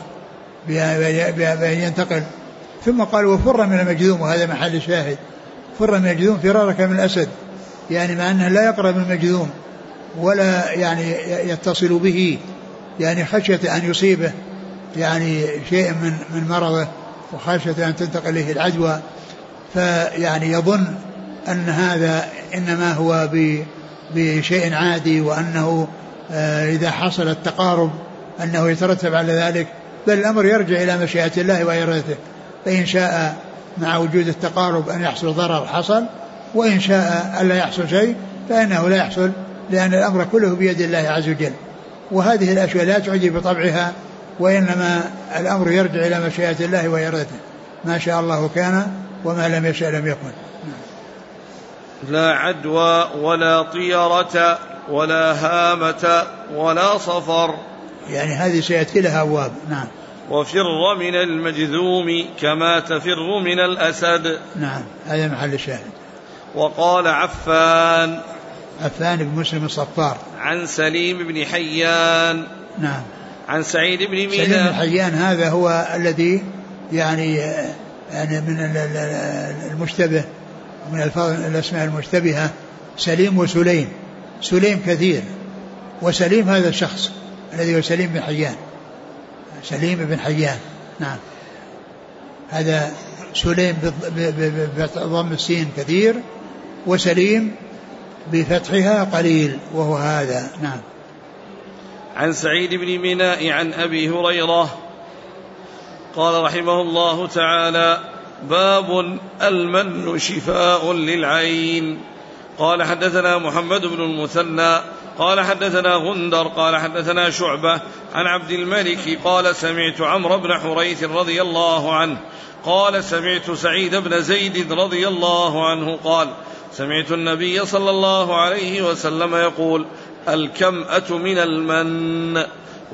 Speaker 2: بأن ينتقل. ثم قال: وفر من المجذوم، وهذا محل الشاهد، فر من المجذوم فرارك من الأسد، يعني مع أنه لا يقرب من المجذوم ولا يعني يتصل به، يعني خشية أن يصيبه يعني شيء من مرضه، وخشية أن تنتقل إليه العدوى، فيعني يظن أن هذا إنما هو بشيء عادي، وأنه إذا حصل التقارب أنه يترتب على ذلك، بل الأمر يرجع إلى مشيئة الله وإرادته، فإن شاء مع وجود التقارب أن يحصل ضرر حصل، وإن شاء ألا يحصل شيء فإنه لا يحصل، لأن الأمر كله بيد الله عز وجل. وهذه الأشياء لا تعجي بطبعها، وإنما الأمر يرجع إلى مشيئة الله وإرادته، ما شاء الله كان وما لم يشاء لم يكن.
Speaker 1: لا عدوى ولا طيرة ولا هامة ولا صفر،
Speaker 2: يعني هذه سيأتي لها أبواب. نعم.
Speaker 1: وفر من المجذوم كما تفر من الأسد.
Speaker 2: نعم، هذا محل الشاهد.
Speaker 1: وقال عفان:
Speaker 2: عفان بن مسلم الصفار.
Speaker 1: عن سليم بن حيان.
Speaker 2: نعم.
Speaker 1: عن سعيد بن مينا.
Speaker 2: سليم بن حيان هذا هو الذي يعني من المشتبه من الأسماء المشتبهة، سليم وسليم. سليم كثير، وسليم هذا الشخص الذي هو سليم بن حيان. سليم بن حيان. نعم. هذا سليم بضم السين كثير، وسليم بفتحها قليل، وهو هذا. نعم.
Speaker 1: عن سعيد بن ميناء عن أبي هريرة قال رحمه الله تعالى: باب المن شفاء للعين. قال حدثنا محمد بن المثنى قال حدثنا غندر قال حدثنا شعبة عن عبد الملك قال سمعت عمرو بن حريث رضي الله عنه قال سمعت سعيد بن زيد رضي الله عنه قال سمعت النبي صلى الله عليه وسلم يقول: الكمأة من المن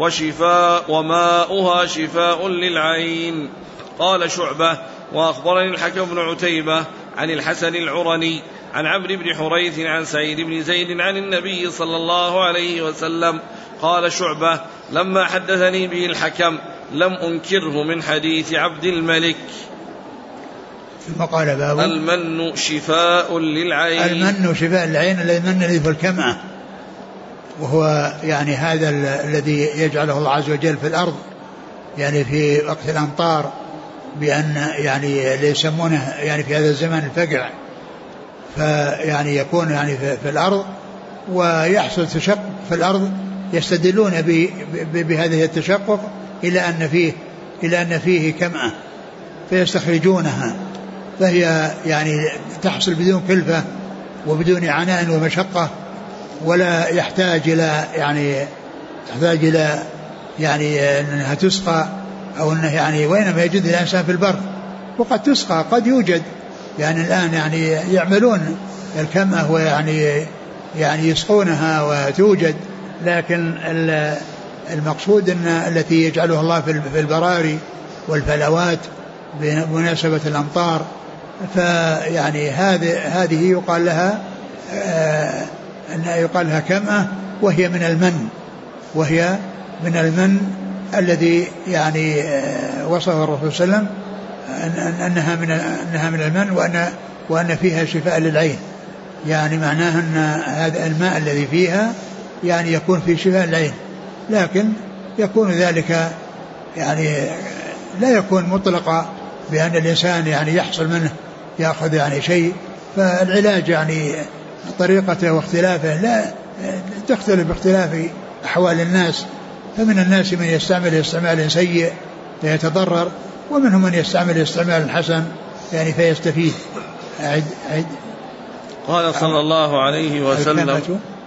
Speaker 1: وماؤها شفاء للعين. قال شعبة: وأخبرني الحكم بن عتيبة عن الحسن العرني عن عمرو بن حريث عن سعيد بن زيد عن النبي صلى الله عليه وسلم. قال شعبة: لما حدثني به الحكم لم أنكره من حديث عبد الملك.
Speaker 2: ثم قال: باب
Speaker 1: المن شفاء للعين.
Speaker 2: المن شفاء للعين، المن الذي في الكمأة، وهو يعني هذا الذي يجعله الله عز وجل في الأرض يعني في وقت الأمطار، بأن يعني يسمونه يعني في هذا الزمن الفقع، فيعني يكون يعني في الأرض ويحصل تشقق في الأرض، يستدلون بهذه التشقق إلى أن فيه كمأة فيستخرجونها، فهي يعني تحصل بدون كلفة وبدون عناء ومشقة، ولا يحتاج إلى يعني أنها تسقى أو أنه يعني، وإنما يجد الإنسان في البر، وقد تسقى قد يوجد يعني الآن يعني يعملون الكمأة ويعني يسقونها وتوجد، لكن المقصود أن التي يجعلها الله في البراري والفلوات بمناسبة الأمطار، فيعني هذه يقال لها كمأة، وهي من المن الذي يعني وصفه الرسول صلى الله عليه وسلم أنها من المن، وأن فيها شفاء للعين، يعني معناه أن هذا الماء الذي فيها يعني يكون فيه شفاء للعين، لكن يكون ذلك يعني لا يكون مطلقا بأن الإنسان يعني يحصل منه يأخذ يعني شيء، فالعلاج يعني طريقته واختلافه لا تختلف باختلاف أحوال الناس، فمن الناس من يستعمل استعمال سيء فيتضرر، ومنهم من يستعمل استعمال حسن يعني فيستفيد.
Speaker 1: قال صلى الله عليه وسلم: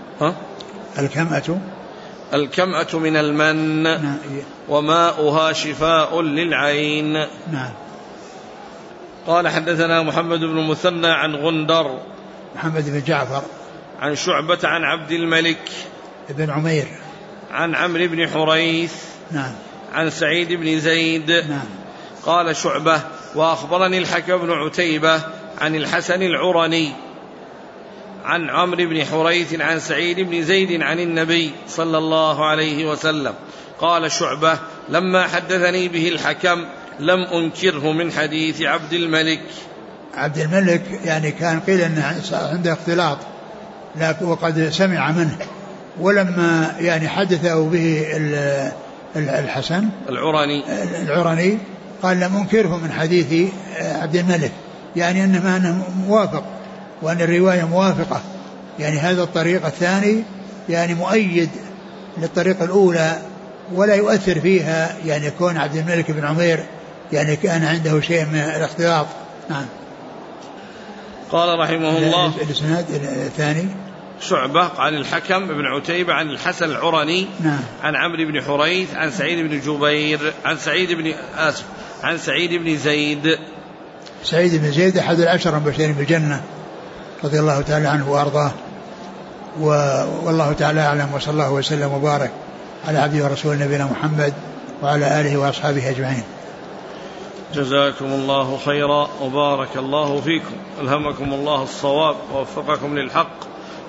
Speaker 1: الكمأة من المن وماؤها شفاء للعين.
Speaker 2: نعم.
Speaker 1: قال حدثنا محمد بن المثنى عن غندر
Speaker 2: محمد بن جعفر
Speaker 1: عن شعبة عن عبد الملك
Speaker 2: بن عمير
Speaker 1: عن عمرو بن حريث
Speaker 2: نعم
Speaker 1: عن سعيد بن زيد
Speaker 2: نعم.
Speaker 1: قال شعبة: وأخبرني الحكم بن عتيبة عن الحسن العرني عن عمرو بن حريث عن سعيد بن زيد عن النبي صلى الله عليه وسلم. قال شعبة: لما حدثني به الحكم لم أنكره من حديث عبد الملك.
Speaker 2: عبد الملك يعني كان قيل أنه عنده اختلاط، وقد سمع منه، ولما يعني حدثه به الحسن العرني قال لم أنكره من حديث عبد الملك، يعني أنه موافق، وأن الرواية موافقة، يعني هذا الطريق الثاني يعني مؤيد للطريقة الأولى، ولا يؤثر فيها يعني يكون عبد الملك بن عمير يعني كان عنده شيء من الاختلاط. نعم.
Speaker 1: قال رحمه الله:
Speaker 2: الإسناد الثاني
Speaker 1: شعبة عن الحكم بن عتيبة عن الحسن العرني
Speaker 2: نعم.
Speaker 1: عن عمرو بن حريث عن سعيد بن جبير عن سعيد بن زيد.
Speaker 2: سعيد بن زيد أحد العشر المبشرين بالجنة رضي الله تعالى عنه وأرضاه، والله تعالى أعلم، وصلى الله وسلم وبارك على عبده ورسوله نبينا محمد وعلى آله وأصحابه أجمعين.
Speaker 1: جزاكم الله خيرا وبارك الله فيكم، ألهمكم الله الصواب ووفقكم للحق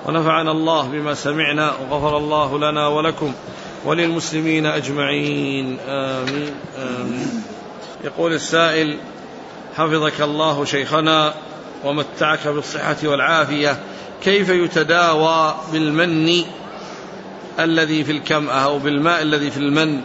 Speaker 1: ونفعنا الله بما سمعنا وغفر الله لنا ولكم وللمسلمين أجمعين آمين آمين. يقول السائل: حفظك الله شيخنا ومتعك بالصحة والعافية، كيف يتداوى بالمن الذي في الكمأة أو بالماء الذي في المن؟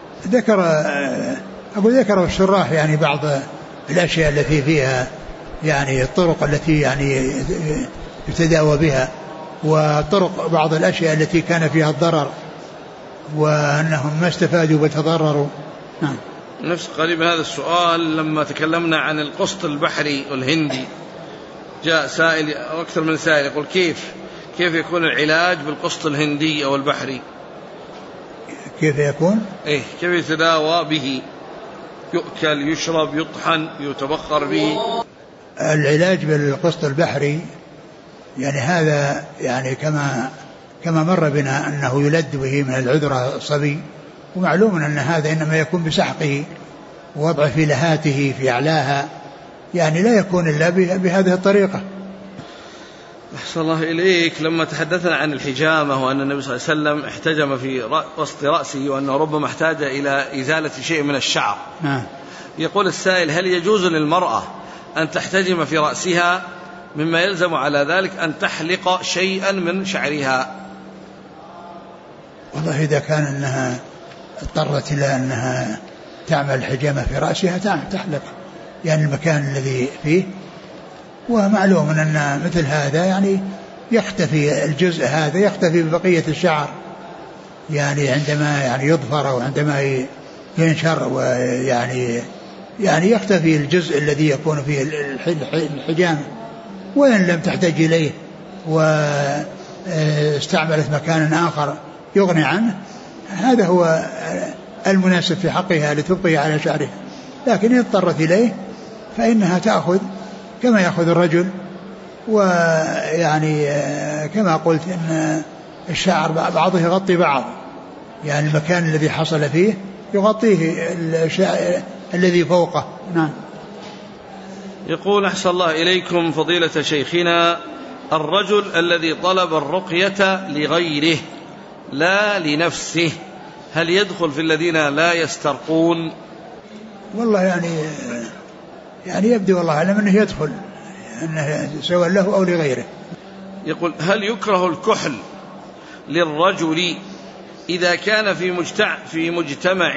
Speaker 2: ذكر الشراح يعني بعض الأشياء التي فيها يعني الطرق التي يعني يتداوى بها، وطرق بعض الأشياء التي كان فيها الضرر وأنهم ما استفادوا وتضرروا. نعم.
Speaker 1: نفس قريب هذا السؤال لما تكلمنا عن القسط البحري الهندي، جاء سائل أو أكثر من سائل يقول كيف يكون العلاج بالقسط الهندي أو البحري؟
Speaker 2: كيف يكون؟
Speaker 1: كيف يتداوى به؟ يؤكل، يشرب، يطحن، يتبخر به؟
Speaker 2: العلاج بالقسط البحري يعني هذا يعني كما مر بنا أنه يلد به من العذرة الصبي، ومعلوم أن هذا إنما يكون بسحقه ووضع في لهاته في أعلاها، يعني لا يكون إلا بهذه الطريقة.
Speaker 1: أحسن الله إليك. لما تحدثنا عن الحجامة وأن النبي صلى الله عليه وسلم احتجم في وسط رأسه وأنه ربما احتاج إلى إزالة شيء من الشعر، يقول السائل: هل يجوز للمرأة أن تحتجم في رأسها مما يلزم على ذلك أن تحلق شيئا من شعرها؟
Speaker 2: والله إذا كان أنها اضطرت إلى أنها تعمل حجامة في رأسها تحلق يعني المكان الذي فيه، ومعلوم أن مثل هذا يعني يختفي الجزء هذا، يختفي ببقية الشعر يعني عندما يعني يظفر أو عندما ينشر، ويعني يختفي الجزء الذي يكون فيه الحجامة. وإن لم تحتاج إليه واستعملت مكانا آخر يغني عنه، هذا هو المناسب في حقها لتبقي على شعرها. لكن إن اضطرت إليه فإنها تأخذ كما يأخذ الرجل، ويعني كما قلت إن الشعر بعضه يغطي بعض، يعني المكان الذي حصل فيه يغطيه الذي فوقه. نعم.
Speaker 1: يقول: أحسن الله إليكم فضيلة شيخنا، الرجل الذي طلب الرقية لغيره لا لنفسه، هل يدخل في الذين لا يسترقون؟
Speaker 2: والله يعني يبدو والله أعلم أنه يدخل، أنه سواء له أو لغيره.
Speaker 1: يقول: هل يكره الكحل للرجل إذا كان في مجتمع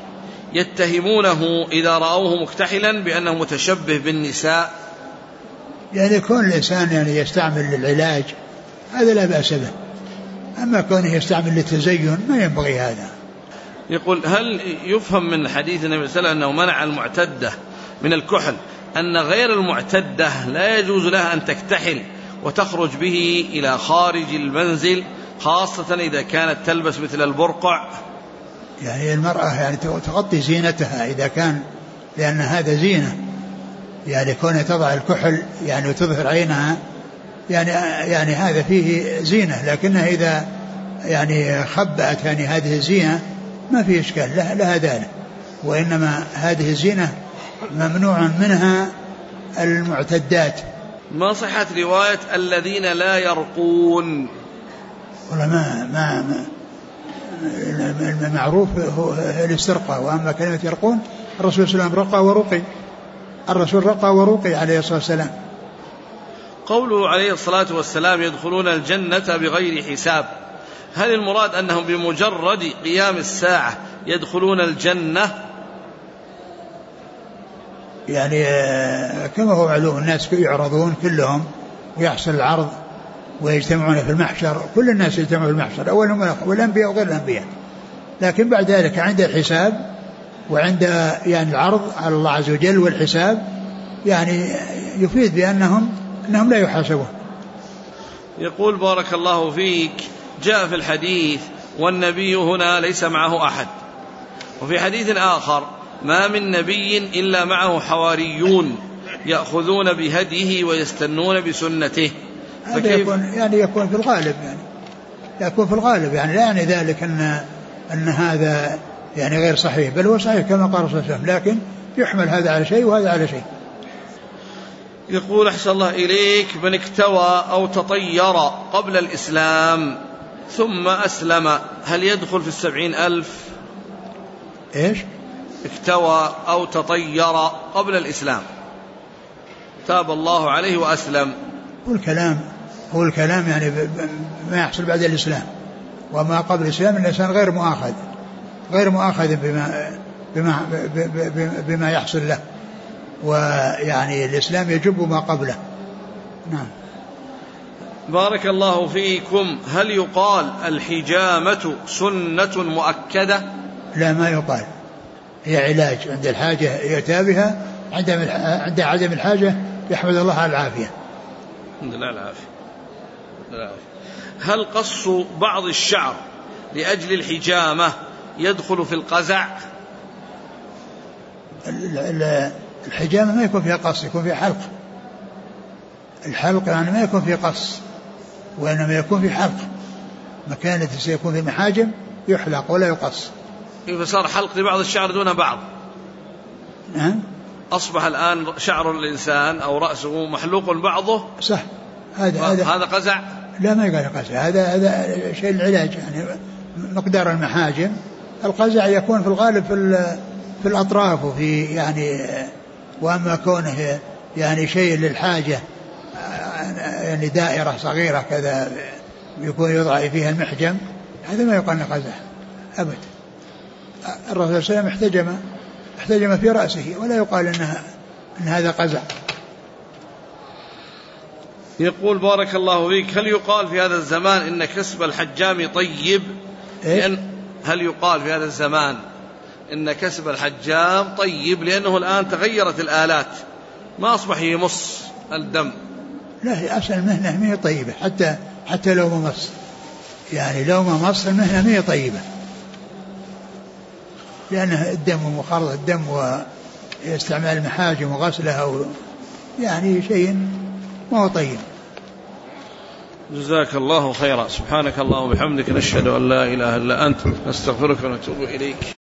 Speaker 1: يتهمونه إذا رأوه مكتحلا بأنه متشبه بالنساء؟
Speaker 2: يعني يكون الإنسان يعني يستعمل للعلاج هذا لا بأس به، أما كونه يستعمل للتزين ما ينبغي هذا.
Speaker 1: يقول: هل يفهم من حديث النبي صلى الله عليه وسلم أنه منع المعتدة من الكحل أن غير المعتدة لا يجوز لها أن تكتحل وتخرج به إلى خارج المنزل، خاصة إذا كانت تلبس مثل البرقع؟
Speaker 2: يعني المرأة يعني تغطي زينتها إذا كان، لأن هذا زينة، يعني كونها تضع الكحل يعني وتظهر عينها يعني هذا فيه زينة، لكنها إذا يعني خبأت يعني هذه الزينة ما في إشكال لها ذلك، وإنما هذه الزينة ممنوع منها المعتدات.
Speaker 1: ما صحة رواية الذين لا يرقون؟
Speaker 2: والله ما المعروف هو الاسترقاء، وأما كلمة يرقون الرسول صلى الله عليه وسلم رقى ورقي، الرسول رقى ورقي عليه الصلاة والسلام.
Speaker 1: قوله عليه الصلاة والسلام يدخلون الجنة بغير حساب، هل المراد أنهم بمجرد قيام الساعة يدخلون الجنة؟
Speaker 2: يعني كما هو معلوم الناس يعرضون كلهم ويحصل العرض ويجتمعون في المحشر، كل الناس يجتمعون في المحشر أولهم والأنبياء وغير الأنبياء، لكن بعد ذلك عند الحساب وعند يعني العرض على الله عز وجل والحساب يعني يفيد بأنهم لا يحاسبون.
Speaker 1: يقول: بارك الله فيك، جاء في الحديث والنبي هنا ليس معه أحد، وفي حديث آخر ما من نبي إلا معه حواريون يأخذون بهديه ويستنون بسنته.
Speaker 2: يكون في الغالب يكون في الغالب يعني لا يعني ذلك أن هذا يعني غير صحيح، بل هو صحيح كما قال صلى الله عليه وسلم، لكن يحمل هذا على شيء وهذا على شيء.
Speaker 1: يقول أحسن الله إليك: من اكتوى أو تطير قبل الإسلام ثم أسلم هل يدخل في 70,000؟
Speaker 2: إيش؟
Speaker 1: اكتوى أو تطير قبل الإسلام، تاب الله عليه وأسلم.
Speaker 2: هو الكلام يعني ما يحصل بعد الإسلام، وما قبل الإسلام الإنسان غير مؤاخذ بما يحصل له، ويعني الإسلام يجب ما قبله. نعم.
Speaker 1: بارك الله فيكم. هل يقال الحجامة سنة مؤكدة؟
Speaker 2: لا، ما يقال، هي علاج عند الحاجة يأتى بها، عند عدم الحاجة يحمد الله على العافية.
Speaker 1: الحمد لله العافية. هل قص بعض الشعر لأجل الحجامة يدخل في القزع؟
Speaker 2: الحجامة ما يكون فيها قص، يكون فيها حلق. الحلق يعني ما يكون فيه قص، وإنما يكون فيه حلق. مكان سيكون في محاجم يحلق ولا يقص.
Speaker 1: فصار حلق لبعض الشعر دون بعض.
Speaker 2: نعم.
Speaker 1: أصبح الآن شعر الإنسان أو رأسه محلوق بعضه.
Speaker 2: صح. هذا
Speaker 1: قزع؟
Speaker 2: لا، ما يقال قزع، هذا شيء العلاج، يعني مقدار المحاجم. القزع يكون في الغالب في الأطراف وفي يعني، وأما كونه يعني شيء للحاجة يعني دائرة صغيرة كذا يكون يوضع فيها المحجم، هذا ما يقال قزع أبدا. الرسول صلى الله عليه وسلم احتجم في رأسه، ولا يقال إن هذا قزع.
Speaker 1: يقول: بارك الله فيك، هل يقال في هذا الزمان إن كسب الحجام طيب؟ هل يقال في هذا الزمان إن كسب الحجام طيب لأنه الآن تغيرت الآلات، ما أصبح يمص الدم؟
Speaker 2: لا، هي أصل المهنة مية طيبة، حتى لو ما مص، يعني لو ما مص المهنة مية طيبة، لأنها الدم ومخالطة الدم واستعمال المحاجم وغسلها يعني شيء ما هو طيب.
Speaker 1: جزاك الله خيرا. سبحانك اللهم وبحمدك، نشهد أن لا إله إلا أنت، نستغفرك ونتوب إليك.